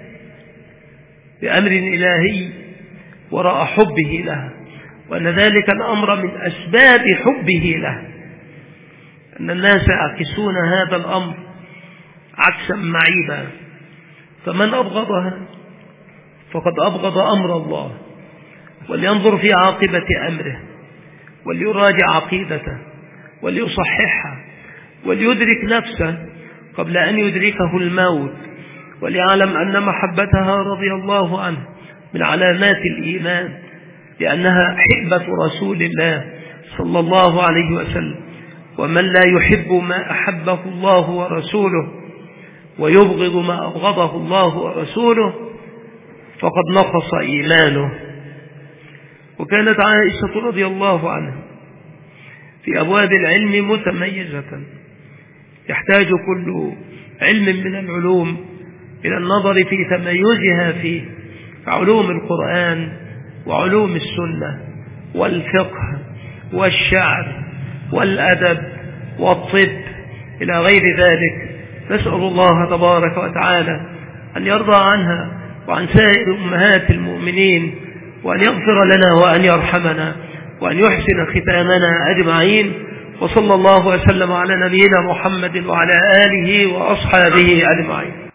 بأمر إلهي وراء حبه لها، وأن ذلك الأمر من أسباب حبه لها، أن الناس يعكسون هذا الأمر عكسا معيبا، فمن أبغضها فقد أبغض أمر الله، ولينظر في عاقبة أمره، وليراجع عقيدته، وليصححها، وليدرك نفسه قبل أن يدركه الموت، وليعلم أن محبتها رضي الله عنه من علامات الإيمان، لأنها حبة رسول الله صلى الله عليه وسلم، ومن لا يحب ما أحبه الله ورسوله ويبغض ما أبغضه الله ورسوله فقد نقص إيمانه. وكانت عائشة رضي الله عنها في أبواب العلم متميزة، يحتاج كل علم من العلوم إلى النظر في تميزها فيه، علوم القرآن وعلوم السنة والفقه والشعر والأدب والطب إلى غير ذلك. نسأل الله تبارك وتعالى أن يرضى عنها وعن سائر أمهات المؤمنين، وأن يغفر لنا وأن يرحمنا وأن يحسن ختامنا أجمعين. وصلى الله وسلم على نبينا محمد وعلى آله وأصحابه أجمعين.